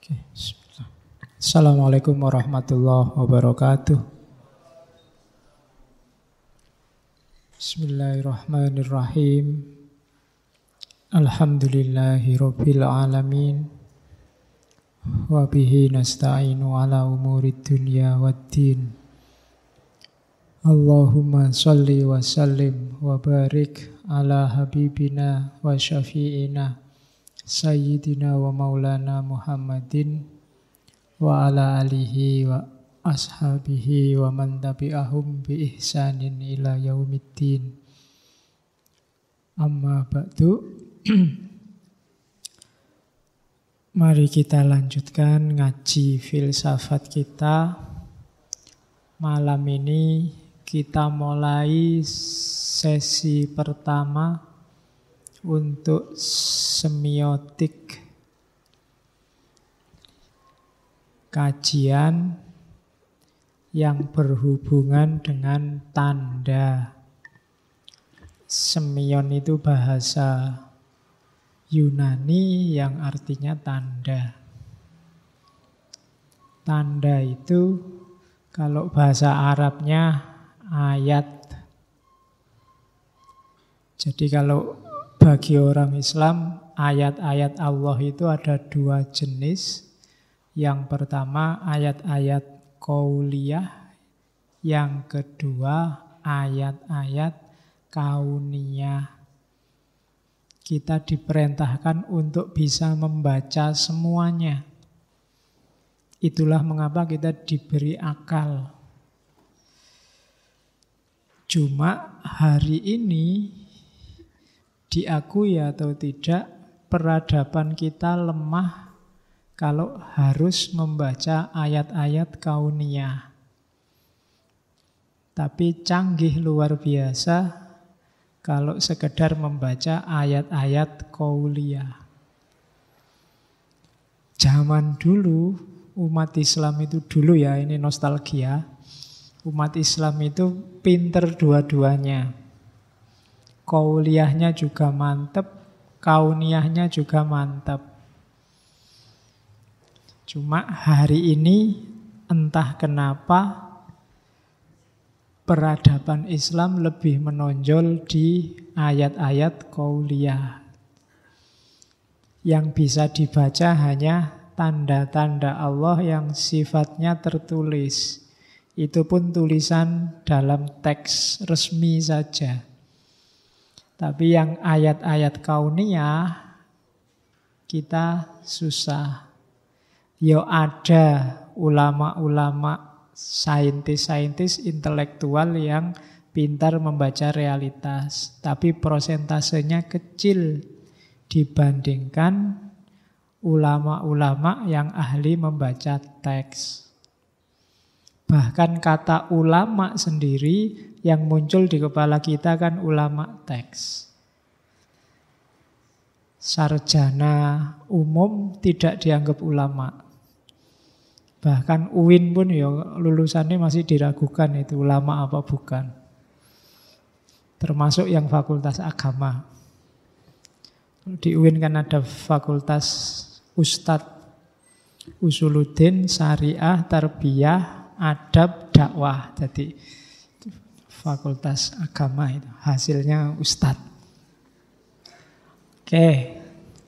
Oke, bismillah. Assalamualaikum warahmatullahi wabarakatuh. Bismillahirrahmanirrahim. Alhamdulillahi rabbil alamin. Wa bihi nasta'inu ala umurid dunya waddin. Allahumma salli wa sallim wa barik ala habibina wa syafi'ina Sayyidina wa maulana Muhammadin wa ala alihi wa ashabihi wa man tabi'ahum bi ihsanin ila yaumiddin. Amma ba'du. Mari kita lanjutkan ngaji filsafat kita. Malam ini kita mulai sesi pertama untuk semiotik, kajian yang berhubungan dengan tanda. Semion itu bahasa Yunani yang artinya tanda. Tanda itu kalau bahasa Arabnya ayat. Jadi kalau bagi orang Islam, ayat-ayat Allah itu ada dua jenis. Yang pertama ayat-ayat qauliyah, yang kedua ayat-ayat kauniyah. Kita diperintahkan untuk bisa membaca semuanya. Itulah mengapa kita diberi akal. Cuma hari ini diakui atau tidak, peradaban kita lemah kalau harus membaca ayat-ayat kauniyah. Tapi canggih luar biasa kalau sekedar membaca ayat-ayat qauliyah. Zaman dulu, umat Islam itu dulu ya, ini nostalgia. Umat Islam itu pinter dua-duanya. Qauliyahnya juga mantep, kauniyahnya juga mantep. Cuma hari ini entah kenapa peradaban Islam lebih menonjol di ayat-ayat qauliyah. Yang bisa dibaca hanya tanda-tanda Allah yang sifatnya tertulis. Itu pun tulisan dalam teks resmi saja. Tapi yang ayat-ayat kauniyah kita susah. Yo ada ulama-ulama, saintis-saintis intelektual yang pintar membaca realitas. Tapi prosentasenya kecil dibandingkan ulama-ulama yang ahli membaca teks. Bahkan kata ulama sendiri yang muncul di kepala kita kan ulama teks. Sarjana umum tidak dianggap ulama. Bahkan UIN pun ya lulusannya masih diragukan itu ulama apa bukan. Termasuk yang fakultas agama. Di UIN kan ada fakultas Ustadz Usuluddin, Syariah, Tarbiyah, Adab, Dakwah. Jadi fakultas agama itu hasilnya Ustadz. Oke.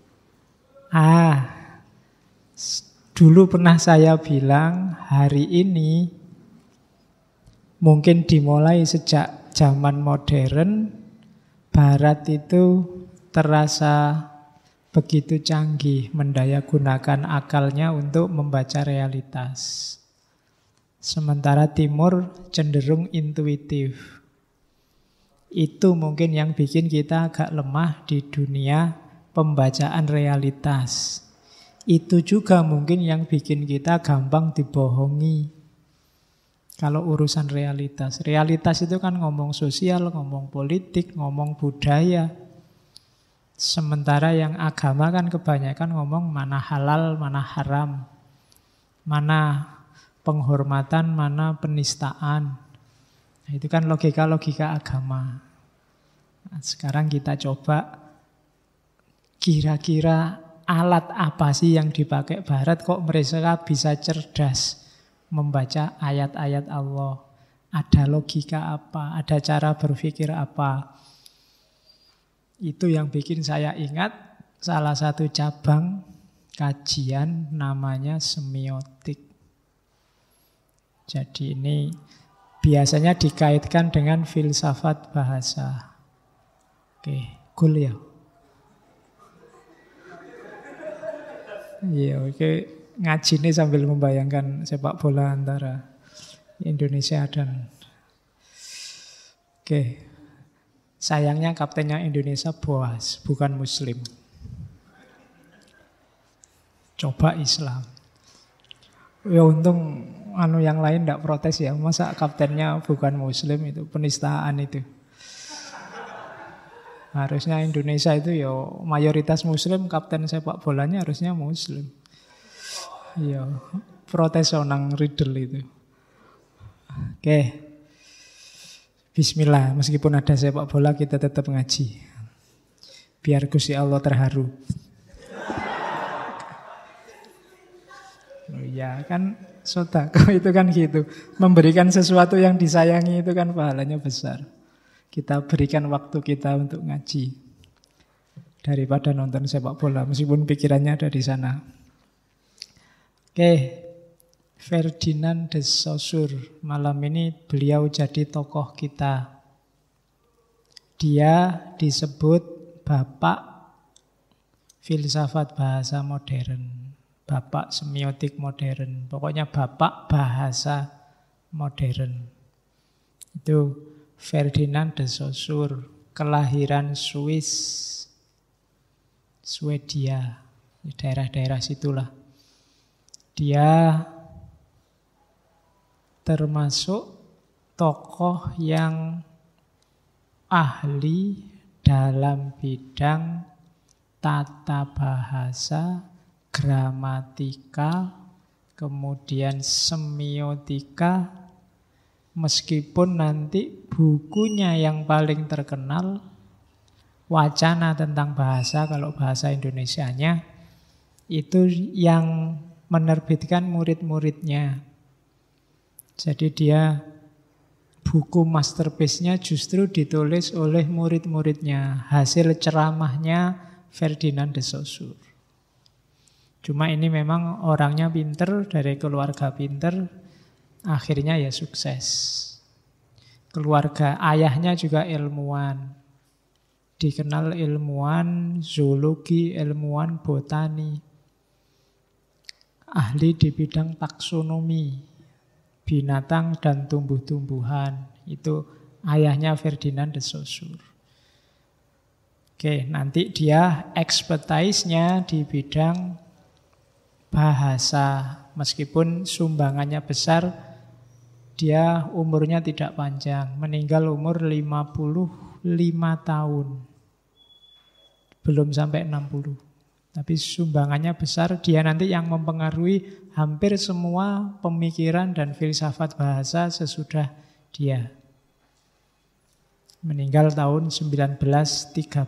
Dulu pernah saya bilang hari ini mungkin dimulai sejak zaman modern, Barat itu terasa begitu canggih mendayagunakan akalnya untuk membaca realitas. Sementara Timur cenderung intuitif. Itu mungkin yang bikin kita agak lemah di dunia pembacaan realitas. Itu juga mungkin yang bikin kita gampang dibohongi. Kalau urusan realitas. Realitas itu kan ngomong sosial, ngomong politik, ngomong budaya. Sementara yang agama kan kebanyakan ngomong mana halal, mana haram. Mana penghormatan, mana penistaan. Nah, itu kan logika-logika agama. Nah, sekarang kita coba kira-kira alat apa sih yang dipakai Barat kok mereka bisa cerdas membaca ayat-ayat Allah. Ada logika apa, ada cara berpikir apa. Itu yang bikin saya ingat salah satu cabang kajian namanya semiotik. Jadi ini biasanya dikaitkan dengan filsafat bahasa. Oke, cool ya. Iya, oke. Ngaji ini sambil membayangkan sepak bola antara Indonesia dan... Oke. Sayangnya kaptennya Indonesia Boas, bukan Muslim. Coba Islam. Ya untung yang lain tidak protes ya. Masa kaptennya bukan Muslim, itu penistaan itu. Harusnya Indonesia itu ya mayoritas Muslim, kapten sepak bolanya harusnya Muslim. Ya, protes onang Riddle itu. Oke. Bismillah, meskipun ada sepak bola kita tetap ngaji. Biar Gusti Allah terharu. Oh iya, kan sedekah itu kan gitu. Memberikan sesuatu yang disayangi itu kan pahalanya besar. Kita berikan waktu kita untuk ngaji daripada nonton sepak bola, meskipun pikirannya ada di sana. Oke, Ferdinand de Saussure. Malam ini beliau jadi tokoh kita. Dia disebut bapak filsafat bahasa modern, bapak semiotik modern, pokoknya bapak bahasa modern. Itu Ferdinand de Saussure, kelahiran Swiss, Swedia, di daerah-daerah situlah. Dia termasuk tokoh yang ahli dalam bidang tata bahasa, gramatika, kemudian semiotika, meskipun nanti bukunya yang paling terkenal, Wacana tentang Bahasa, kalau bahasa Indonesianya, itu yang menerbitkan murid-muridnya. Jadi dia buku masterpiece-nya justru ditulis oleh murid-muridnya, hasil ceramahnya Ferdinand de Saussure. Cuma ini memang orangnya pinter, dari keluarga pinter, akhirnya ya sukses. Keluarga ayahnya juga ilmuwan, dikenal ilmuwan zoologi, ilmuwan botani, ahli di bidang taksonomi, binatang dan tumbuh-tumbuhan. Itu ayahnya Ferdinand de Saussure. Oke, nanti dia expertise-nya di bidang bahasa. Meskipun sumbangannya besar, dia umurnya tidak panjang. Meninggal umur 55 tahun. Belum sampai 60. Tapi sumbangannya besar, dia nanti yang mempengaruhi hampir semua pemikiran dan filsafat bahasa sesudah dia. Meninggal tahun 1913.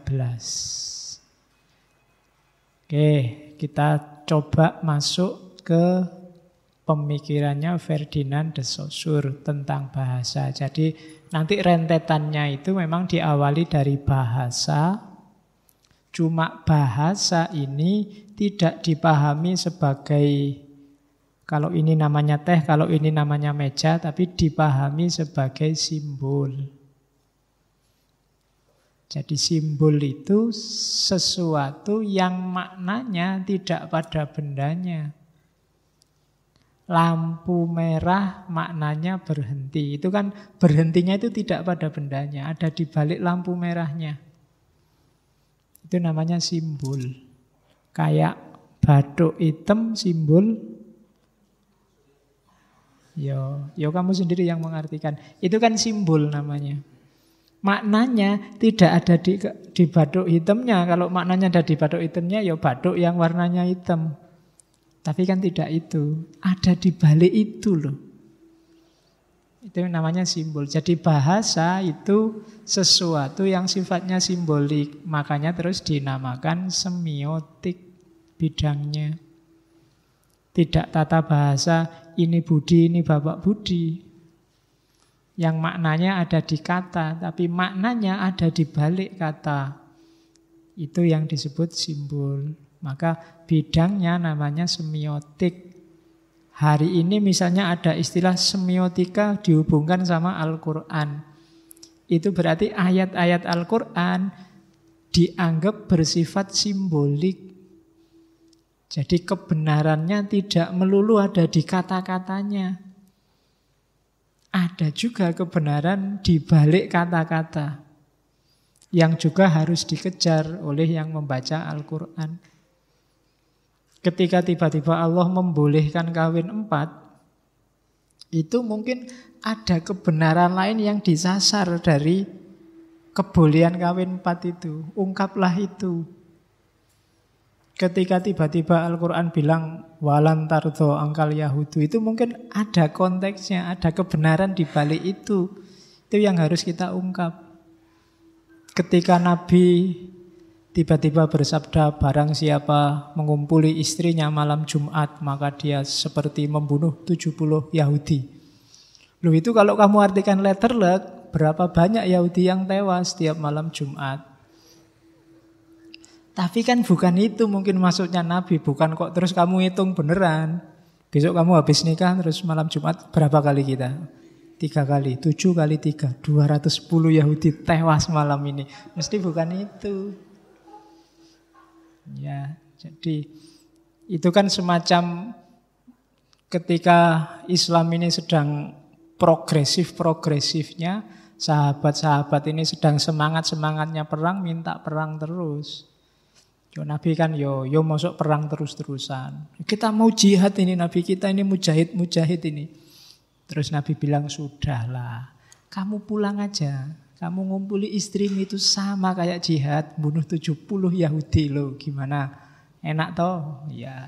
Oke, kita coba masuk ke pemikirannya Ferdinand de Saussure tentang bahasa. Jadi nanti rentetannya itu memang diawali dari bahasa. Cuma bahasa ini tidak dipahami sebagai, kalau ini namanya teh, kalau ini namanya meja, tapi dipahami sebagai simbol. Jadi simbol itu sesuatu yang maknanya tidak pada bendanya. Lampu merah maknanya berhenti. Itu kan berhentinya itu tidak pada bendanya, ada di balik lampu merahnya. Itu namanya simbol. Kayak bathuk hitam simbol. Yo kamu sendiri yang mengartikan. Itu kan simbol namanya. Maknanya tidak ada di bathuk hitamnya. Kalau maknanya ada di bathuk hitamnya, ya bathuk yang warnanya hitam. Tapi kan tidak itu. Ada di balik itu loh. Itu namanya simbol. Jadi bahasa itu sesuatu yang sifatnya simbolik. Makanya terus dinamakan semiotik. bidangnya. Tidak tata bahasa, ini Budi, ini Bapak Budi. Yang maknanya ada di kata, tapi maknanya ada di balik kata. Itu yang disebut simbol. Maka bidangnya namanya semiotik. Hari ini misalnya ada istilah semiotika dihubungkan sama Al-Quran. Itu berarti ayat-ayat Al-Quran dianggap bersifat simbolik. Jadi kebenarannya tidak melulu ada di kata-katanya. Ada juga kebenaran di balik kata-kata yang juga harus dikejar oleh yang membaca Al-Quran. Ketika tiba-tiba Allah membolehkan kawin 4, itu mungkin ada kebenaran lain yang disasar dari kebolehan kawin 4 itu. Ungkaplah itu. Ketika tiba-tiba Al-Quran bilang walan tardo angkal Yahudu, itu mungkin ada konteksnya, ada kebenaran di balik itu. Itu yang harus kita ungkap. Ketika Nabi tiba-tiba bersabda barang siapa mengumpuli istrinya malam Jumat maka dia seperti membunuh 70 Yahudi. Loh itu kalau kamu artikan letter luck, berapa banyak Yahudi yang tewas setiap malam Jumat? Tapi kan bukan itu mungkin maksudnya Nabi. Bukan kok terus kamu hitung beneran. Besok kamu habis nikah terus malam Jumat berapa kali kita? 3 kali, 7 kali 3, 210 Yahudi tewas malam ini. Mesti bukan itu. Ya, jadi itu kan semacam ketika Islam ini sedang progresifnya, sahabat-sahabat ini sedang semangatnya perang, minta perang terus. Nabi kan yo masuk perang terus-terusan. Kita mau jihad ini, Nabi kita ini mujahid ini. Terus Nabi bilang sudahlah, kamu pulang aja. Kamu ngumpuli istrimu itu sama kayak jihad, bunuh 70 Yahudi loh. Gimana? Enak toh? Ya.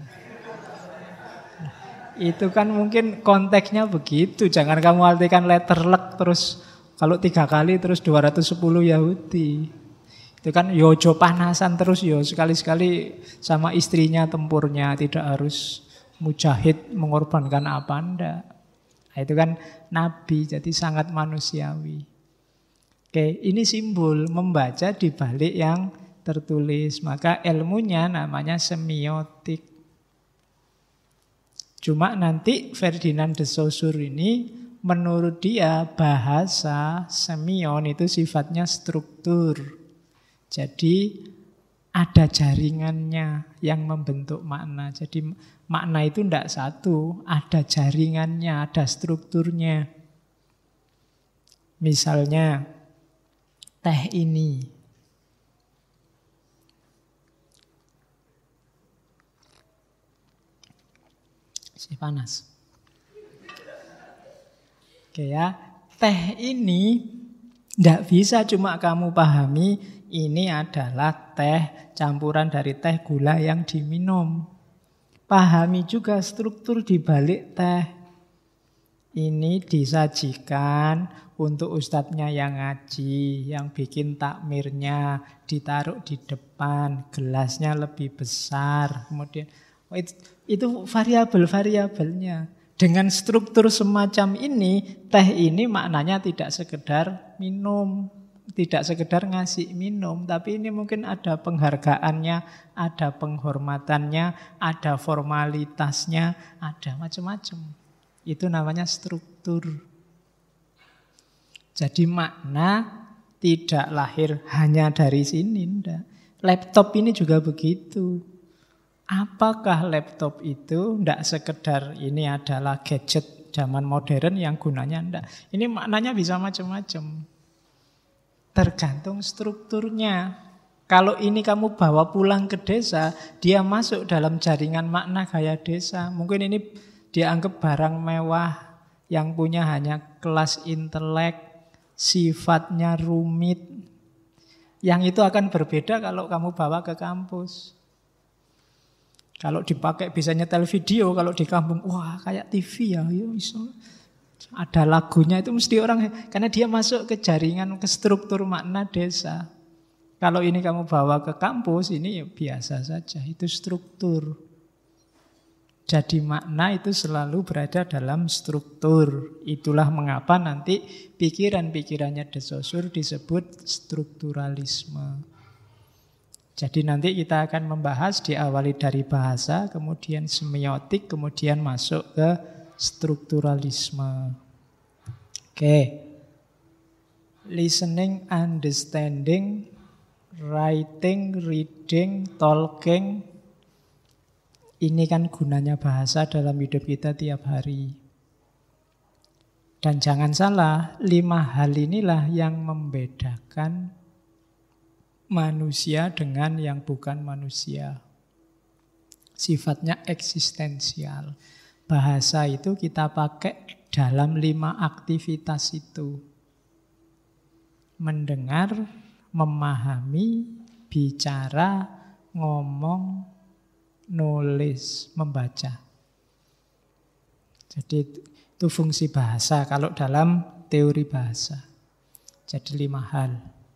Itu kan mungkin konteksnya begitu. Jangan kamu artikan letter luck terus kalau 3 kali terus 210 Yahudi. Itu kan yojo panasan terus yo. Sekali-sekali sama istrinya tempurnya, tidak harus mujahid mengorbankan apa ndak. Nah, itu kan Nabi, jadi sangat manusiawi. Oke, ini simbol membaca di balik yang tertulis. Maka ilmunya namanya semiotik. Cuma nanti Ferdinand de Saussure ini menurut dia bahasa semion itu sifatnya struktur. Jadi ada jaringannya yang membentuk makna. Jadi makna itu tidak satu, ada jaringannya, ada strukturnya. Misalnya teh ini. Masih panas. Oke ya, teh ini tidak bisa cuma kamu pahami ini adalah teh campuran dari teh gula yang diminum. Pahami juga struktur di balik teh. Ini disajikan untuk ustadznya yang ngaji, yang bikin takmirnya, ditaruh di depan, gelasnya lebih besar. Kemudian itu variabel-variabelnya. Dengan struktur semacam ini, teh ini maknanya tidak sekedar minum, tidak sekedar ngasih minum, tapi ini mungkin ada penghargaannya, ada penghormatannya, ada formalitasnya, ada macam-macam. Itu namanya struktur. Jadi makna tidak lahir hanya dari sini, enggak. Laptop ini juga begitu. Apakah laptop itu tidak sekedar ini adalah gadget zaman modern yang gunanya enggak. Ini maknanya bisa macam-macam. Tergantung strukturnya. Kalau ini kamu bawa pulang ke desa, dia masuk dalam jaringan makna gaya desa. Mungkin ini dianggap barang mewah yang punya hanya kelas intelek, sifatnya rumit. Yang itu akan berbeda kalau kamu bawa ke kampus. Kalau dipakai bisa nyetel video, kalau di kampung, wah kayak TV ya, ada lagunya itu mesti orang, karena dia masuk ke jaringan, ke struktur makna desa. Kalau ini kamu bawa ke kampus, ini ya biasa saja. Itu struktur. Jadi makna itu selalu berada dalam struktur. Itulah mengapa nanti pikiran-pikirannya De Saussure disebut strukturalisme. Jadi nanti kita akan membahas diawali dari bahasa, kemudian semiotik, kemudian masuk ke strukturalisme. Oke. Listening, understanding, writing, reading, talking. Ini kan gunanya bahasa dalam hidup kita tiap hari. Dan jangan salah, 5 hal inilah yang membedakan manusia dengan yang bukan manusia. Sifatnya eksistensial. Bahasa itu kita pakai dalam 5 aktivitas itu. Mendengar, memahami, bicara, ngomong, nulis, membaca. Jadi itu fungsi bahasa kalau dalam teori bahasa. Jadi 5 hal.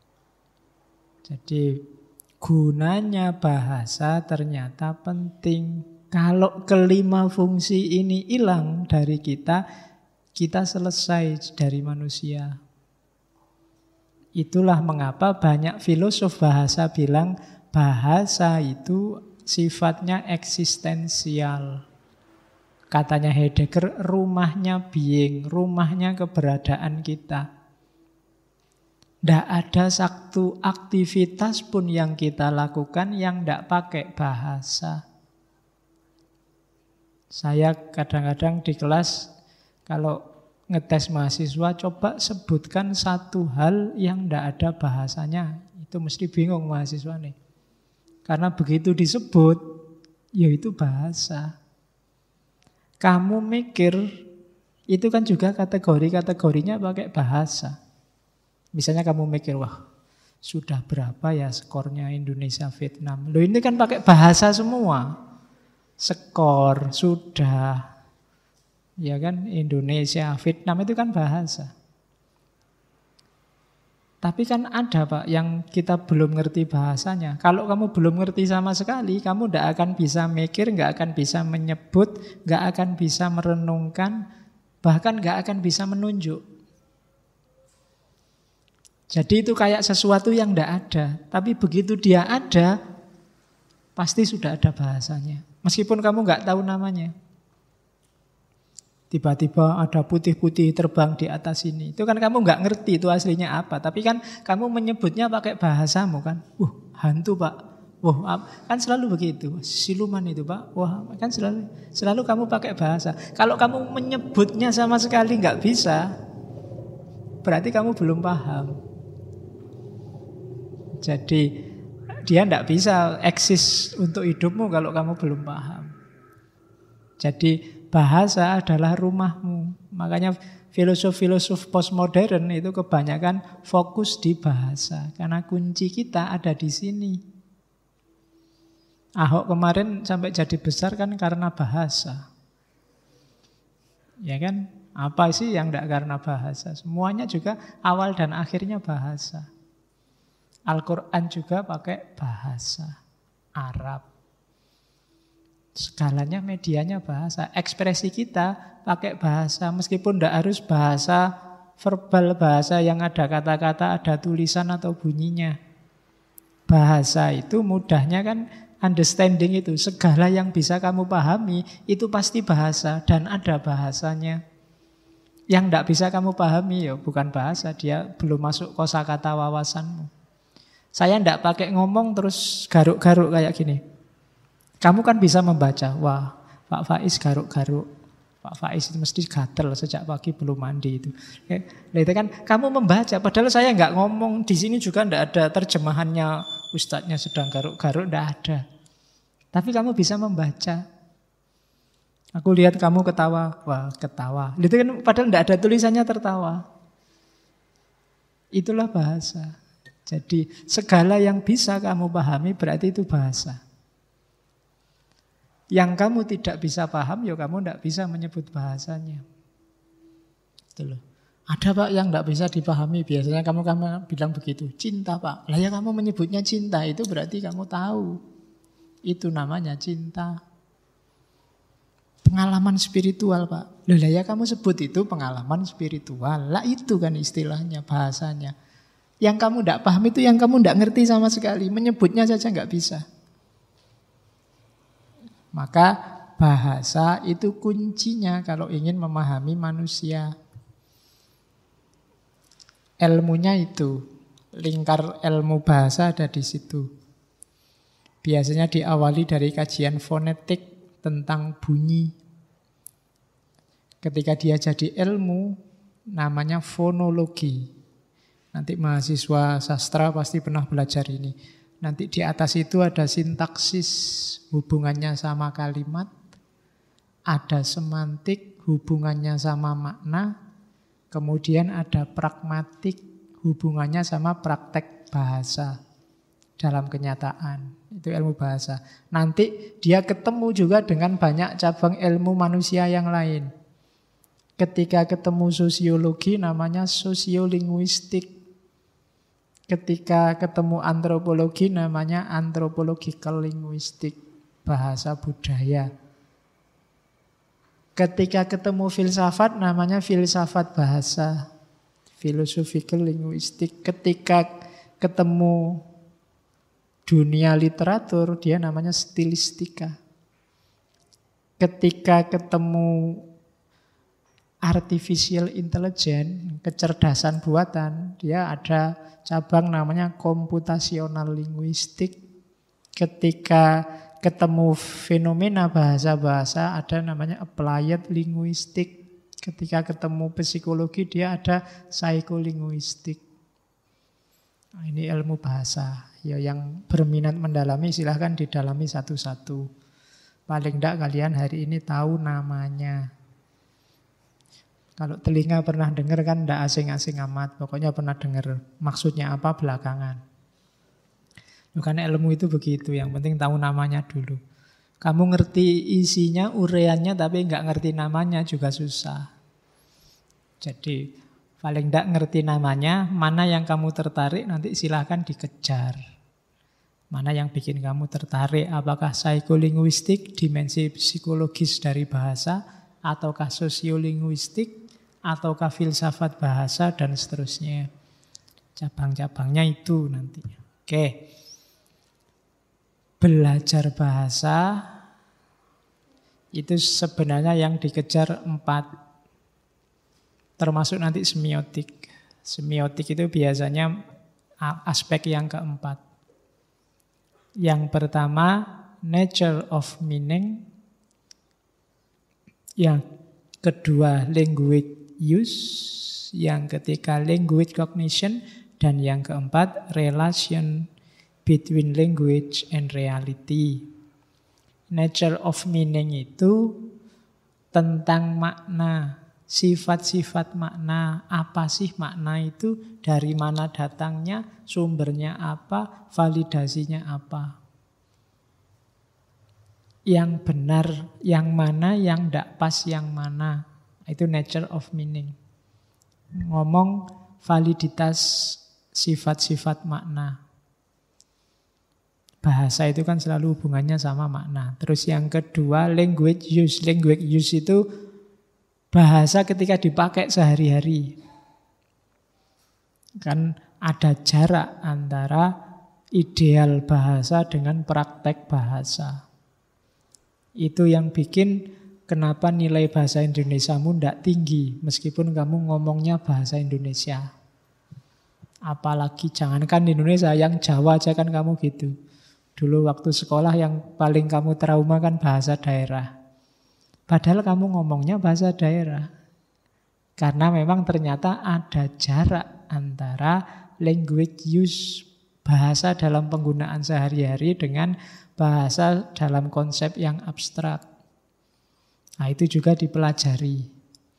Jadi gunanya bahasa ternyata penting. Kalau kelima fungsi ini hilang dari kita, kita selesai dari manusia. Itulah mengapa banyak filosof bahasa bilang bahasa itu sifatnya eksistensial. Katanya Heidegger, rumahnya being, rumahnya keberadaan kita. Tidak ada satu aktivitas pun yang kita lakukan yang tidak pakai bahasa. Saya kadang-kadang di kelas, kalau ngetes mahasiswa, coba sebutkan satu hal yang tidak ada bahasanya. Itu mesti bingung mahasiswa nih. Karena begitu disebut, ya itu bahasa. Kamu mikir, itu kan juga kategori-kategorinya pakai bahasa. Misalnya kamu mikir, wah sudah berapa ya skornya Indonesia-Vietnam. Loh ini kan pakai bahasa semua. Skor, sudah. Ya kan, Indonesia, Vietnam itu kan bahasa. Tapi kan ada Pak yang kita belum ngerti bahasanya. Kalau kamu belum ngerti sama sekali, kamu tidak akan bisa mikir, nggak akan bisa menyebut, nggak akan bisa merenungkan, bahkan nggak akan bisa menunjuk. Jadi itu kayak sesuatu yang tidak ada. Tapi begitu dia ada, pasti sudah ada bahasanya. Meskipun kamu nggak tahu namanya. Tiba-tiba ada putih-putih terbang di atas ini. Itu kan kamu nggak ngerti itu aslinya apa. Tapi kan kamu menyebutnya pakai bahasamu kan. Hantu Pak. Wah, kan selalu begitu. Siluman itu Pak. Wah, kan selalu kamu pakai bahasa. Kalau kamu menyebutnya sama sekali nggak bisa, berarti kamu belum paham. Jadi dia tidak bisa eksis untuk hidupmu kalau kamu belum paham. Jadi bahasa adalah rumahmu. Makanya filosof-filosof postmodern itu kebanyakan fokus di bahasa. Karena kunci kita ada di sini. Ahok kemarin sampai jadi besar kan karena bahasa. Ya kan? Apa sih yang tidak karena bahasa? Semuanya juga awal dan akhirnya bahasa. Al-Quran juga pakai bahasa Arab. Segalanya medianya bahasa. Ekspresi kita pakai bahasa. Meskipun tidak harus bahasa verbal, bahasa yang ada kata-kata, ada tulisan atau bunyinya. Bahasa itu mudahnya kan understanding itu. Segala yang bisa kamu pahami itu pasti bahasa dan ada bahasanya. Yang tidak bisa kamu pahami ya bukan bahasa. Dia belum masuk kosakata wawasanmu. Saya tidak pakai ngomong terus garuk-garuk kayak gini. Kamu kan bisa membaca, wah Pak Faiz garuk-garuk. Pak Faiz itu mesti gatel sejak pagi belum mandi itu. Nah, itu kan kamu membaca, padahal saya nggak ngomong. Di sini juga tidak ada terjemahannya, ustadznya sedang garuk-garuk, tidak ada. Tapi kamu bisa membaca. Aku lihat kamu ketawa, wah ketawa. Itu kan padahal tidak ada tulisannya tertawa. Itulah bahasa. Jadi segala yang bisa kamu pahami berarti itu bahasa. Yang kamu tidak bisa paham, ya kamu tidak bisa menyebut bahasanya. Itu loh. Ada Pak yang tidak bisa dipahami. Biasanya kamu bilang begitu. Cinta Pak. Lah ya kamu menyebutnya cinta. Itu berarti kamu tahu. Itu namanya cinta. Pengalaman spiritual Pak. Lah ya kamu sebut itu pengalaman spiritual. Lah itu kan istilahnya, bahasanya. Yang kamu tidak paham itu yang kamu tidak ngerti sama sekali. Menyebutnya saja nggak bisa. Maka bahasa itu kuncinya kalau ingin memahami manusia. Ilmunya itu, lingkar ilmu bahasa ada di situ. Biasanya diawali dari kajian fonetik tentang bunyi. Ketika dia jadi ilmu, namanya fonologi. Nanti mahasiswa sastra pasti pernah belajar ini. Nanti di atas itu ada sintaksis, hubungannya sama kalimat. Ada semantik, hubungannya sama makna. Kemudian ada pragmatik, hubungannya sama praktek bahasa dalam kenyataan. Itu ilmu bahasa. Nanti dia ketemu juga dengan banyak cabang ilmu manusia yang lain. Ketika ketemu sosiologi namanya sosiolinguistik. Ketika ketemu antropologi namanya anthropological linguistic, bahasa budaya. Ketika ketemu filsafat namanya filsafat bahasa, philosophical linguistic. Ketika ketemu dunia literatur dia namanya stilistika. Ketika ketemu artificial intelligence, kecerdasan buatan, dia ada cabang namanya computational linguistic. Ketika ketemu fenomena bahasa-bahasa ada namanya applied linguistic. Ketika ketemu psikologi dia ada psikolinguistik. Nah, ini ilmu bahasa. Ya, yang berminat mendalami silahkan didalami satu-satu. Paling tidak kalian hari ini tahu namanya. Kalau telinga pernah dengar kan tidak asing-asing amat. Pokoknya pernah dengar maksudnya apa belakangan. Karena ilmu itu begitu, yang penting tahu namanya dulu. Kamu ngerti isinya, ureannya, tapi nggak ngerti namanya juga susah. Jadi paling nggak ngerti namanya, mana yang kamu tertarik nanti silahkan dikejar. Mana yang bikin kamu tertarik, apakah psikolinguistik, dimensi psikologis dari bahasa, ataukah sosiolinguistik, ataukah filsafat bahasa, dan seterusnya. Cabang-cabangnya itu nantinya. Oke. Belajar bahasa itu sebenarnya yang dikejar 4, termasuk nanti semiotik. Semiotik itu biasanya aspek yang keempat. Yang pertama, nature of meaning. Yang kedua, language use. Yang ketiga, language cognition. Dan yang keempat, relation between language and reality. Nature of meaning itu tentang makna, sifat-sifat makna. Apa sih makna itu? Dari mana datangnya? Sumbernya apa? Validasinya apa? Yang benar yang mana? Yang tidak pas yang mana? Itu nature of meaning. Ngomong validitas sifat-sifat makna. Bahasa itu kan selalu hubungannya sama makna. Terus yang kedua, language use. Language use itu bahasa ketika dipakai sehari-hari. Kan ada jarak antara ideal bahasa dengan praktek bahasa. Itu yang bikin kenapa nilai bahasa Indonesiamu tidak tinggi, meskipun kamu ngomongnya bahasa Indonesia. Apalagi jangankan di Indonesia, yang Jawa aja kan kamu gitu. Dulu waktu sekolah yang paling kamu trauma kan bahasa daerah. Padahal kamu ngomongnya bahasa daerah. Karena memang ternyata ada jarak antara language use, bahasa dalam penggunaan sehari-hari, dengan bahasa dalam konsep yang abstrak. Nah, itu juga dipelajari.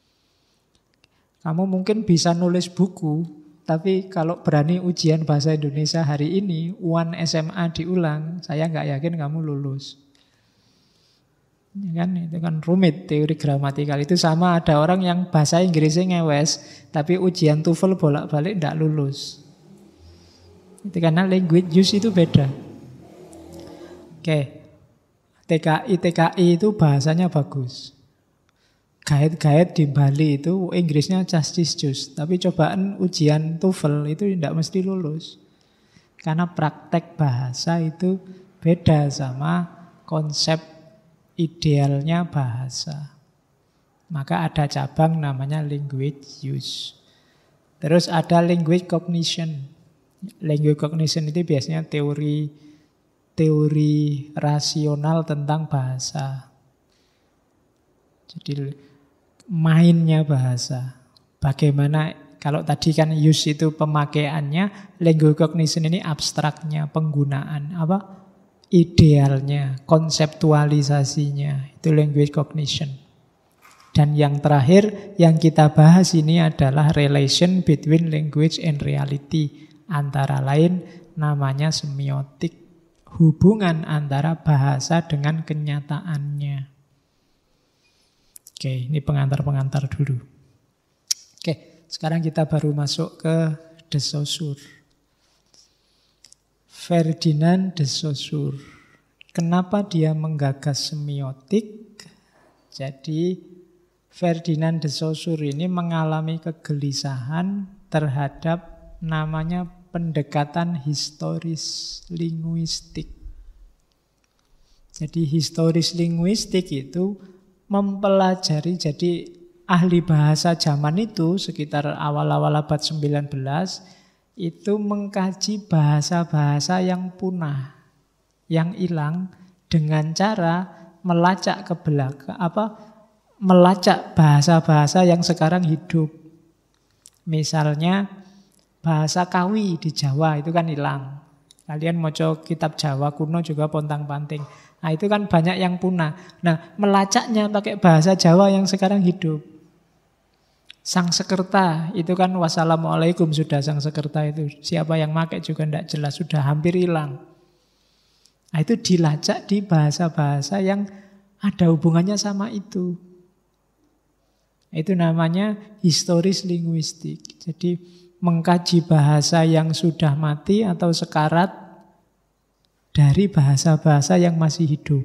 Kamu mungkin bisa nulis buku, tapi kalau berani ujian bahasa Indonesia hari ini, UAN SMA diulang, saya nggak yakin kamu lulus. Ya kan, itu kan rumit teori gramatikal. Itu sama ada orang yang bahasa Inggrisnya ngewes, tapi ujian TOEFL bolak-balik tidak lulus. Itu karena language use itu beda. Oke, TKI itu bahasanya bagus. Guide-guide di Bali itu Inggrisnya castis-cus, tapi cobaan ujian TOEFL itu tidak mesti lulus. Karena praktek bahasa itu beda sama konsep idealnya bahasa. Maka ada cabang namanya language use. Terus ada language cognition. Language cognition itu biasanya teori rasional tentang bahasa. Jadi mainnya bahasa. Bagaimana, kalau tadi kan use itu pemakaiannya, language cognition ini abstraknya, penggunaan idealnya, konseptualisasinya, itu language cognition. Dan yang terakhir yang kita bahas ini adalah relation between language and reality. Antara lain namanya semiotik, hubungan antara bahasa dengan kenyataannya. Oke, ini pengantar-pengantar dulu. Oke, sekarang kita baru masuk ke de Saussure. Ferdinand de Saussure. Kenapa dia menggagas semiotik? Jadi Ferdinand de Saussure ini mengalami kegelisahan terhadap namanya pendekatan historis linguistik. Jadi historis linguistik itu mempelajari, jadi ahli bahasa zaman itu sekitar awal-awal abad 19 itu mengkaji bahasa-bahasa yang punah, yang hilang dengan cara melacak ke belakang, melacak bahasa-bahasa yang sekarang hidup. Misalnya bahasa Kawi di Jawa itu kan hilang. Kalian mau coba kitab Jawa kuno juga pontang-panting. Nah itu kan banyak yang punah. Nah melacaknya pakai bahasa Jawa yang sekarang hidup. Sangsekerta itu kan wassalamualaikum sudah Sangsekerta itu. Siapa yang pakai juga tidak jelas, sudah hampir hilang. Nah, itu dilacak di bahasa-bahasa yang ada hubungannya sama itu. Itu namanya historis linguistik. Jadi mengkaji bahasa yang sudah mati atau sekarat dari bahasa-bahasa yang masih hidup.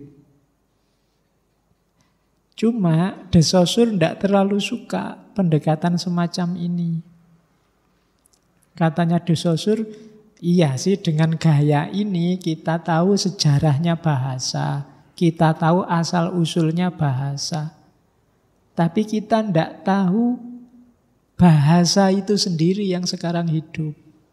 Cuma de Saussure tidak terlalu suka pendekatan semacam ini. Katanya de Saussure, iya sih dengan gaya ini kita tahu sejarahnya bahasa, kita tahu asal-usulnya bahasa. Tapi kita tidak tahu bahasa itu sendiri yang sekarang hidup.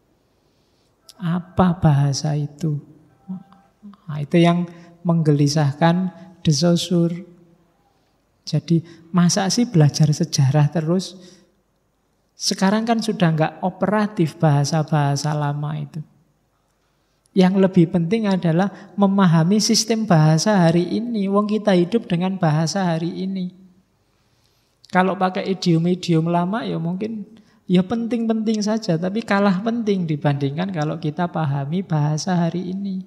Apa bahasa itu? Nah, itu yang menggelisahkan de Saussure. Jadi masa sih belajar sejarah terus? Sekarang kan sudah nggak operatif bahasa-bahasa lama itu. Yang lebih penting adalah memahami sistem bahasa hari ini. Wong kita hidup dengan bahasa hari ini. Kalau pakai idiom-idiom lama ya mungkin ya penting-penting saja, tapi kalah penting dibandingkan kalau kita pahami bahasa hari ini.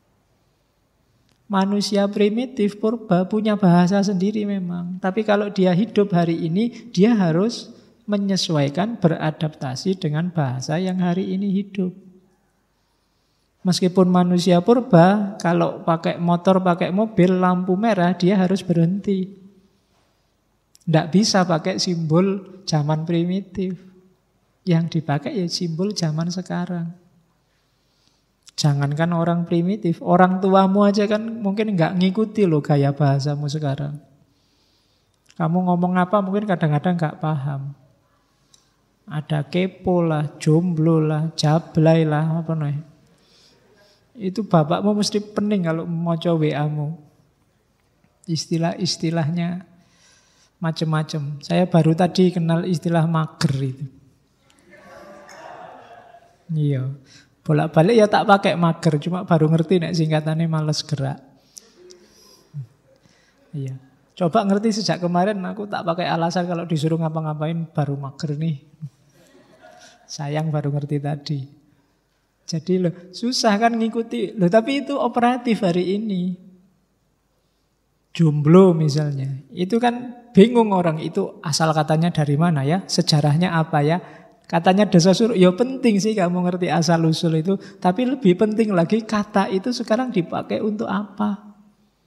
Manusia primitif purba punya bahasa sendiri memang. Tapi kalau dia hidup hari ini, dia harus menyesuaikan, beradaptasi dengan bahasa yang hari ini hidup. Meskipun manusia purba, kalau pakai motor, pakai mobil, lampu merah, dia harus berhenti. Tidak bisa pakai simbol zaman primitif. Yang dipakai ya simbol zaman sekarang. Jangankan orang primitif, orang tuamu aja kan mungkin nggak ngikuti loh gaya bahasamu sekarang. Kamu ngomong apa mungkin kadang-kadang nggak paham. Ada kepo lah, jomblo lah, jablay lah, apa nih? Itu bapakmu mesti pening kalau mau coba WA-mu. Istilah-istilahnya macam-macam. Saya baru tadi kenal istilah mager itu. Iya. Bolak-balik ya tak pakai mager, cuma baru ngerti nek singkatannya males gerak. Iya. Coba ngerti sejak kemarin aku tak pakai alasan kalau disuruh ngapa-ngapain baru mager nih. Sayang baru ngerti tadi. Jadi loh, susah kan ngikuti. Loh tapi itu operatif hari ini. jomblo misalnya. Itu kan bingung orang, itu asal katanya dari mana ya, sejarahnya apa ya. Katanya desa suruh, ya penting sih kamu ngerti asal usul itu. Tapi lebih penting lagi kata itu sekarang dipakai untuk apa.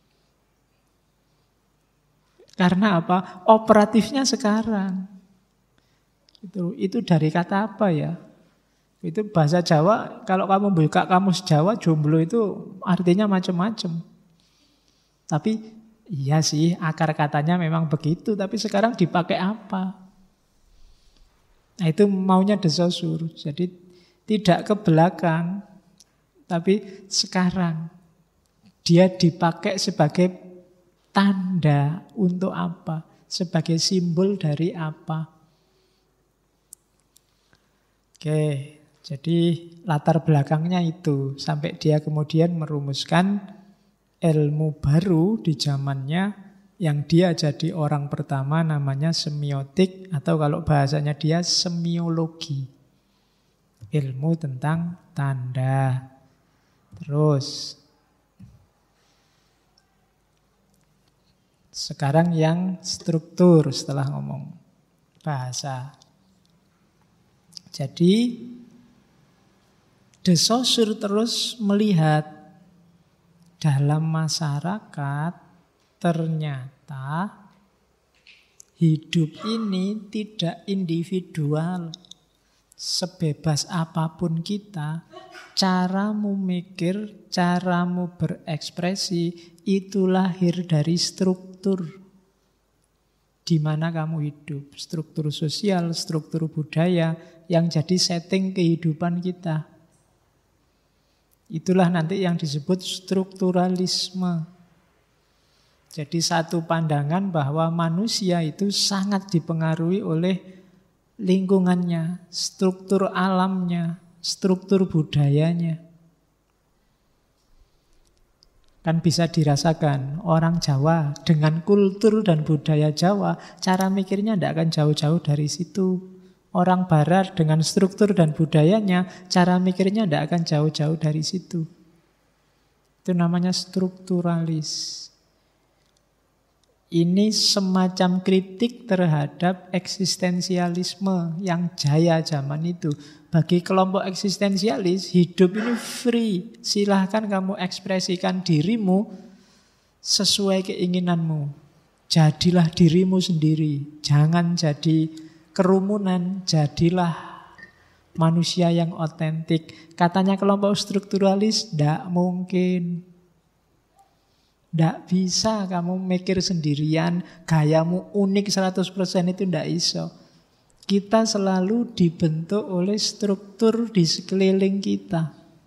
Karena apa? Operatifnya sekarang. Itu dari kata apa ya? Itu bahasa Jawa, kalau kamu buka kamus Jawa, jomblo itu artinya macam-macam. Tapi iya sih, akar katanya memang begitu, tapi sekarang dipakai apa? Nah, itu maunya Desosur. Jadi tidak ke belakang, tapi sekarang. Dia dipakai sebagai tanda untuk apa? Sebagai simbol dari apa? Oke, jadi latar belakangnya itu. Sampai dia kemudian merumuskan ilmu baru di zamannya, yang dia jadi orang pertama, namanya semiotik, atau kalau bahasanya dia semiologi. Ilmu tentang tanda. Terus sekarang yang struktur setelah ngomong bahasa. Jadi De Saussure terus melihat dalam masyarakat ternyata hidup ini tidak individual. Sebebas apapun kita, caramu mikir, caramu berekspresi itu lahir dari struktur di mana kamu hidup. Struktur sosial, struktur budaya yang jadi setting kehidupan kita. Itulah nanti yang disebut strukturalisme. Jadi satu pandangan bahwa manusia itu sangat dipengaruhi oleh lingkungannya, struktur alamnya, struktur budayanya. Kan bisa dirasakan orang Jawa dengan kultur dan budaya Jawa, cara mikirnya tidak akan jauh-jauh dari situ. Orang Barat dengan struktur dan budayanya, cara mikirnya tidak akan jauh-jauh dari situ. Itu namanya strukturalis. Ini semacam kritik terhadap eksistensialisme yang jaya zaman itu. Bagi kelompok eksistensialis, hidup ini free. Silahkan kamu ekspresikan dirimu sesuai keinginanmu. Jadilah dirimu sendiri. Jangan jadi kerumunan, jadilah manusia yang otentik. Katanya kelompok strukturalis, tidak mungkin. Tidak bisa kamu mikir sendirian, gayamu unik 100% itu tidak bisa. Kita selalu dibentuk oleh struktur di sekeliling kita.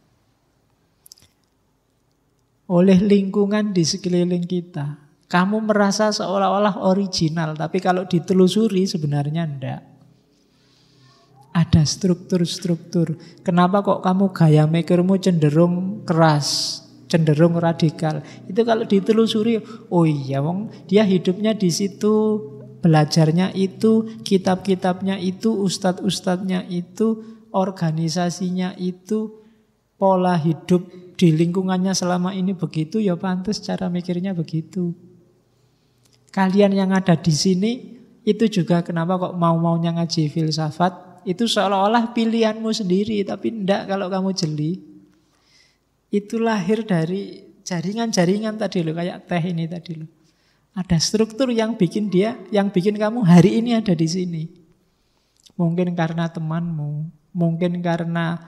Oleh lingkungan di sekeliling kita. Kamu merasa seolah-olah original, tapi kalau ditelusuri sebenarnya tidak. Ada struktur-struktur. Kenapa kok kamu gaya mikirmu cenderung keras? Cenderung radikal. Itu kalau ditelusuri, oh iya wong, dia hidupnya di situ, belajarnya itu, kitab-kitabnya itu, ustadz-ustadznya itu, organisasinya itu, pola hidup di lingkungannya selama ini begitu, ya pantas cara mikirnya begitu. Kalian yang ada di sini, itu juga kenapa kok mau-maunya ngaji filsafat, itu seolah-olah pilihanmu sendiri, tapi enggak kalau kamu jeli. Itu lahir dari jaringan-jaringan tadi loh, kayak teh ini tadi loh. Ada struktur yang bikin kamu hari ini ada di sini. Mungkin karena temanmu, mungkin karena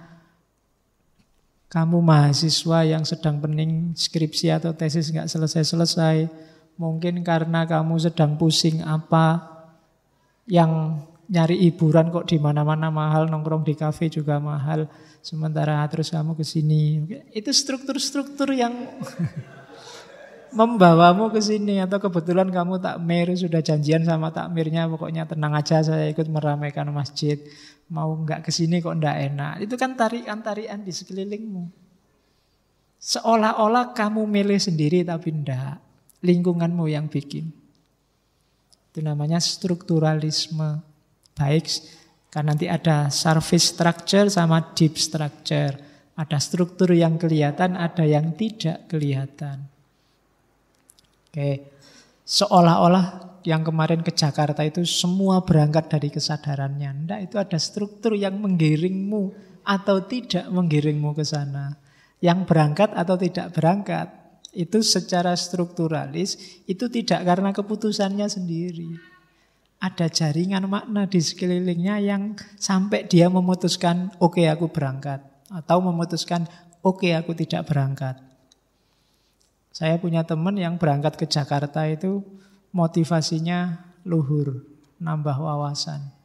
kamu mahasiswa yang sedang pening skripsi atau tesis nggak selesai-selesai, mungkin karena kamu sedang pusing apa, yang nyari hiburan kok di mana-mana mahal, nongkrong di kafe juga mahal. Sementara terus kamu ke sini. Itu struktur-struktur yang membawamu ke sini, atau kebetulan kamu takmir, sudah janjian sama takmirnya, pokoknya tenang aja saya ikut meramaikan masjid. Mau enggak ke sini kok enggak enak. Itu kan tarian-tarian di sekelilingmu. Seolah-olah kamu milih sendiri tapi enggak. Lingkunganmu yang bikin. Itu namanya strukturalisme. Baik, kan nanti ada surface structure sama deep structure. Ada struktur yang kelihatan, ada yang tidak kelihatan. Oke, seolah-olah yang kemarin ke Jakarta itu semua berangkat dari kesadarannya. Enggak, itu ada struktur yang menggiringmu atau tidak menggiringmu ke sana. Yang berangkat atau tidak berangkat, itu secara strukturalis, itu tidak karena keputusannya sendiri. Ada jaringan makna di sekelilingnya yang sampai dia memutuskan, oke, aku berangkat. Atau memutuskan, oke, aku tidak berangkat. Saya punya teman yang berangkat ke Jakarta itu motivasinya luhur, nambah wawasan.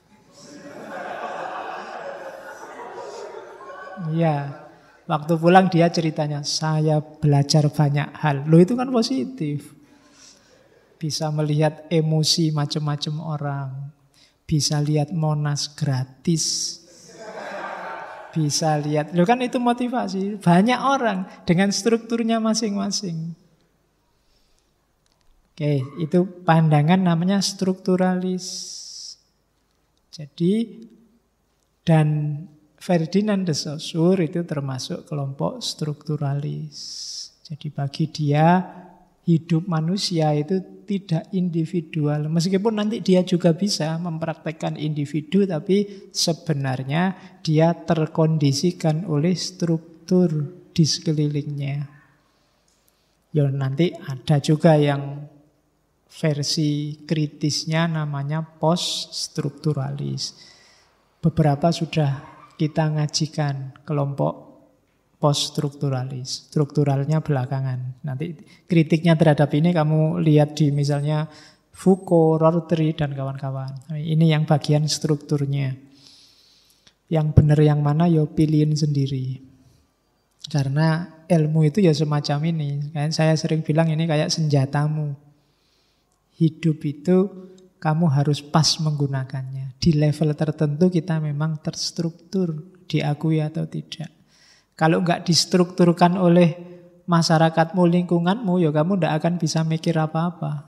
Iya, waktu pulang dia ceritanya, saya belajar banyak hal. Loh, itu kan positif. Bisa melihat emosi macam-macam orang. Bisa lihat Monas gratis. Bisa lihat, loh kan itu motivasi. Banyak orang dengan strukturnya masing-masing. Oke, itu pandangan namanya strukturalis. Jadi, dan Ferdinand de Saussure itu termasuk kelompok strukturalis. Jadi bagi dia, hidup manusia itu tidak individual. Meskipun nanti dia juga bisa mempraktekkan individu, tapi sebenarnya dia terkondisikan oleh struktur di sekelilingnya. Ya nanti ada juga yang versi kritisnya namanya post-strukturalis. Beberapa sudah kita ngajikan kelompok post-strukturalis. Strukturalnya belakangan. Nanti kritiknya terhadap ini kamu lihat di misalnya Foucault, Rorty, dan kawan-kawan. Ini yang bagian strukturnya. Yang benar yang mana ya pilihin sendiri. Karena ilmu itu ya semacam ini. Saya sering bilang ini kayak senjatamu. Hidup itu kamu harus pas menggunakannya. Di level tertentu kita memang terstruktur, diakui atau tidak. Kalau enggak distrukturkan oleh masyarakatmu, lingkunganmu, ya kamu enggak akan bisa mikir apa-apa.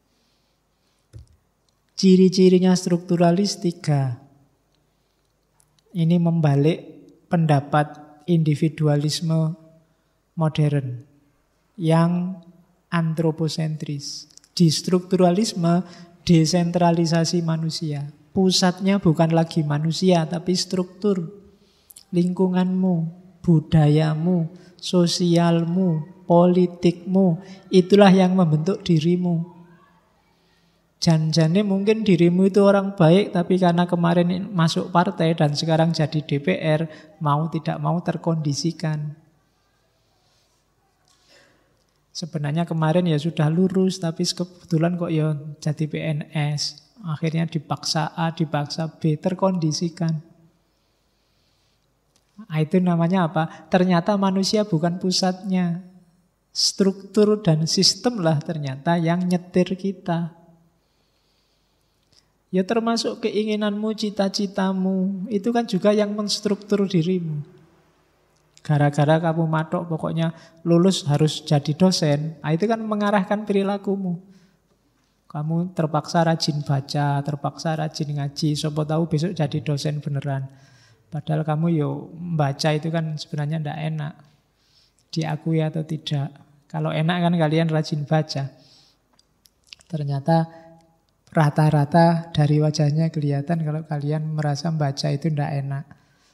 Ciri-cirinya strukturalis 3. Ini membalik pendapat individualisme modern yang antroposentris. Di strukturalisme, desentralisasi manusia. Pusatnya bukan lagi manusia, tapi struktur. Lingkunganmu, budayamu, sosialmu, politikmu, itulah yang membentuk dirimu. Jan-jane mungkin dirimu itu orang baik, tapi karena kemarin masuk partai dan sekarang jadi DPR, mau tidak mau terkondisikan. Sebenarnya kemarin ya sudah lurus, tapi kebetulan kok ya jadi PNS. Akhirnya dipaksa A, dipaksa B, terkondisikan. Itu namanya apa? Ternyata manusia bukan pusatnya. Struktur dan sistem lah ternyata yang nyetir kita. Ya termasuk keinginanmu, cita-citamu. Itu kan juga yang menstruktur dirimu. Gara-gara kamu matok pokoknya lulus harus jadi dosen. Itu kan mengarahkan perilakumu. Kamu terpaksa rajin baca, terpaksa rajin ngaji. Siapa tahu besok jadi dosen beneran. Padahal kamu membaca itu kan sebenarnya tidak enak. Diakui atau tidak. Kalau enak kan kalian rajin baca. Ternyata rata-rata dari wajahnya kelihatan kalau kalian merasa membaca itu tidak enak.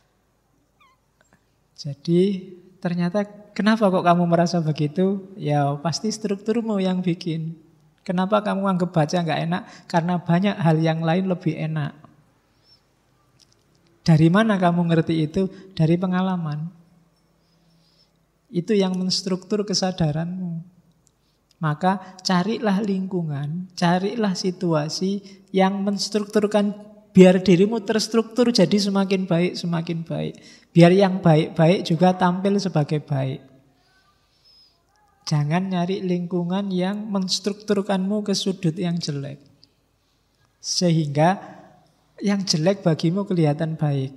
Jadi ternyata kenapa kok kamu merasa begitu? Ya pasti strukturmu yang bikin. Kenapa kamu anggap baca nggak enak? Karena banyak hal yang lain lebih enak. Dari mana kamu ngerti itu? Dari pengalaman. Itu yang menstruktur kesadaranmu. Maka carilah lingkungan, carilah situasi yang menstrukturkan biar dirimu terstruktur jadi semakin baik, semakin baik. Biar yang baik-baik juga tampil sebagai baik. Jangan nyari lingkungan yang menstrukturkanmu ke sudut yang jelek. Sehingga yang jelek bagimu kelihatan baik.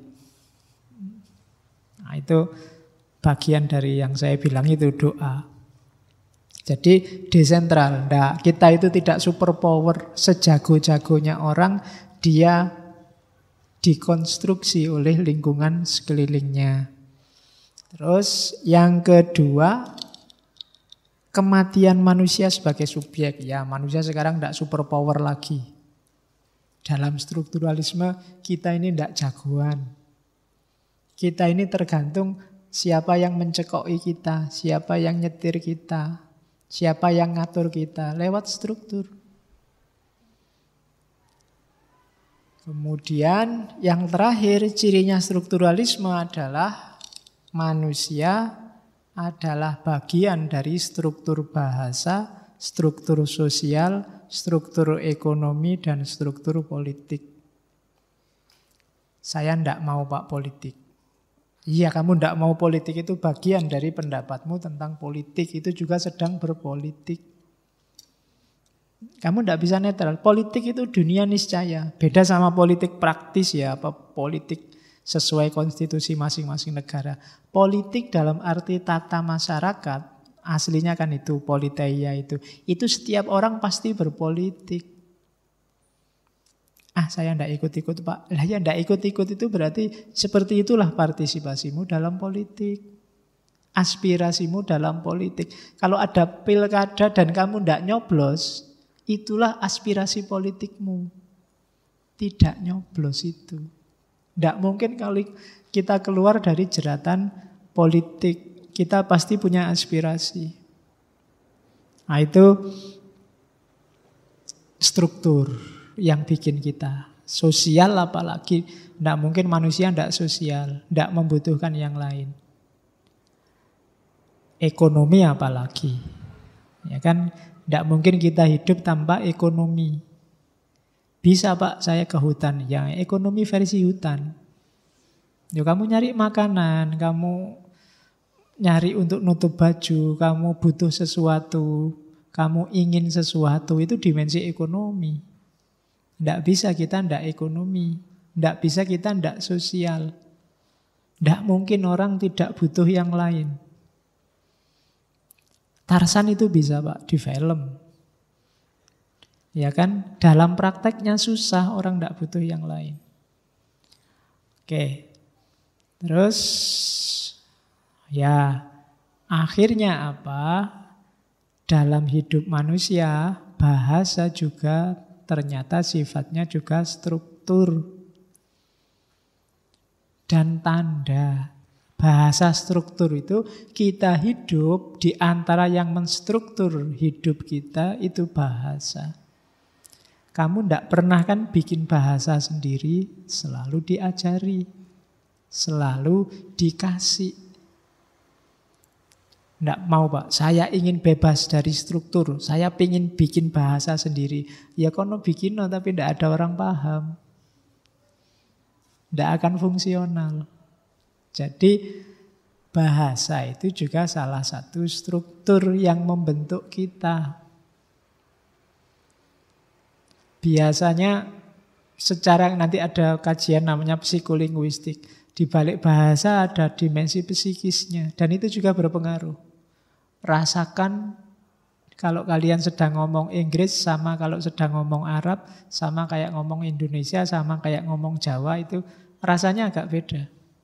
Nah, itu bagian dari yang saya bilang itu doa. Jadi desentral. Nah, kita itu tidak superpower sejago-jagonya orang. Dia dikonstruksi oleh lingkungan sekelilingnya. Terus yang kedua, kematian manusia sebagai subjek. Ya, manusia sekarang tidak superpower lagi. Dalam strukturalisme kita ini tidak jagoan. Kita ini tergantung siapa yang mencekoki kita, siapa yang nyetir kita, siapa yang ngatur kita lewat struktur. Kemudian yang terakhir cirinya strukturalisme adalah manusia adalah bagian dari struktur bahasa, struktur sosial, struktur ekonomi, dan struktur politik. Saya tidak mau Pak politik. Iya, kamu tidak mau politik itu bagian dari pendapatmu tentang politik. Itu juga sedang berpolitik. Kamu tidak bisa netral. Politik itu dunia niscaya. Beda sama politik praktis ya, apa politik sesuai konstitusi masing-masing negara. Politik dalam arti tata masyarakat, aslinya kan itu, politeia itu. Itu setiap orang pasti berpolitik. Saya tidak ikut-ikut Pak. Lah ya tidak ikut-ikut itu berarti seperti itulah partisipasimu dalam politik. Aspirasimu dalam politik. Kalau ada pilkada dan kamu tidak nyoblos, itulah aspirasi politikmu. Tidak nyoblos itu. Tidak mungkin kalau kita keluar dari jeratan politik. Kita pasti punya aspirasi. Nah itu struktur yang bikin kita. Sosial apalagi. Tidak mungkin manusia tidak sosial. Tidak membutuhkan yang lain. Ekonomi apalagi. Ya kan? Tidak mungkin kita hidup tanpa ekonomi. Bisa Pak saya ke hutan. Ya ekonomi versi hutan. Ya, kamu nyari makanan, kamu nyari untuk nutup baju, kamu butuh sesuatu, kamu ingin sesuatu, itu dimensi ekonomi. Tidak bisa kita tidak ekonomi. Tidak bisa kita tidak sosial. Tidak mungkin orang tidak butuh yang lain. Tarzan itu bisa Pak di film. Ya kan? Dalam prakteknya susah, orang tidak butuh yang lain. Oke. Terus ya akhirnya apa? Dalam hidup manusia, bahasa juga ternyata sifatnya juga struktur dan tanda. Bahasa struktur itu kita hidup di antara yang menstruktur hidup kita itu bahasa. Kamu tidak pernah kan bikin bahasa sendiri, selalu diajari, selalu dikasih. Tidak mau Pak, saya ingin bebas dari struktur, saya ingin bikin bahasa sendiri. Ya kono bikin tapi tidak ada orang paham. Tidak akan fungsional. Jadi bahasa itu juga salah satu struktur yang membentuk kita. Biasanya secara nanti ada kajian namanya psikolinguistik. Di balik bahasa ada dimensi psikisnya dan itu juga berpengaruh. Rasakan kalau kalian sedang ngomong Inggris sama kalau sedang ngomong Arab, sama kayak ngomong Indonesia, sama kayak ngomong Jawa, itu rasanya agak beda.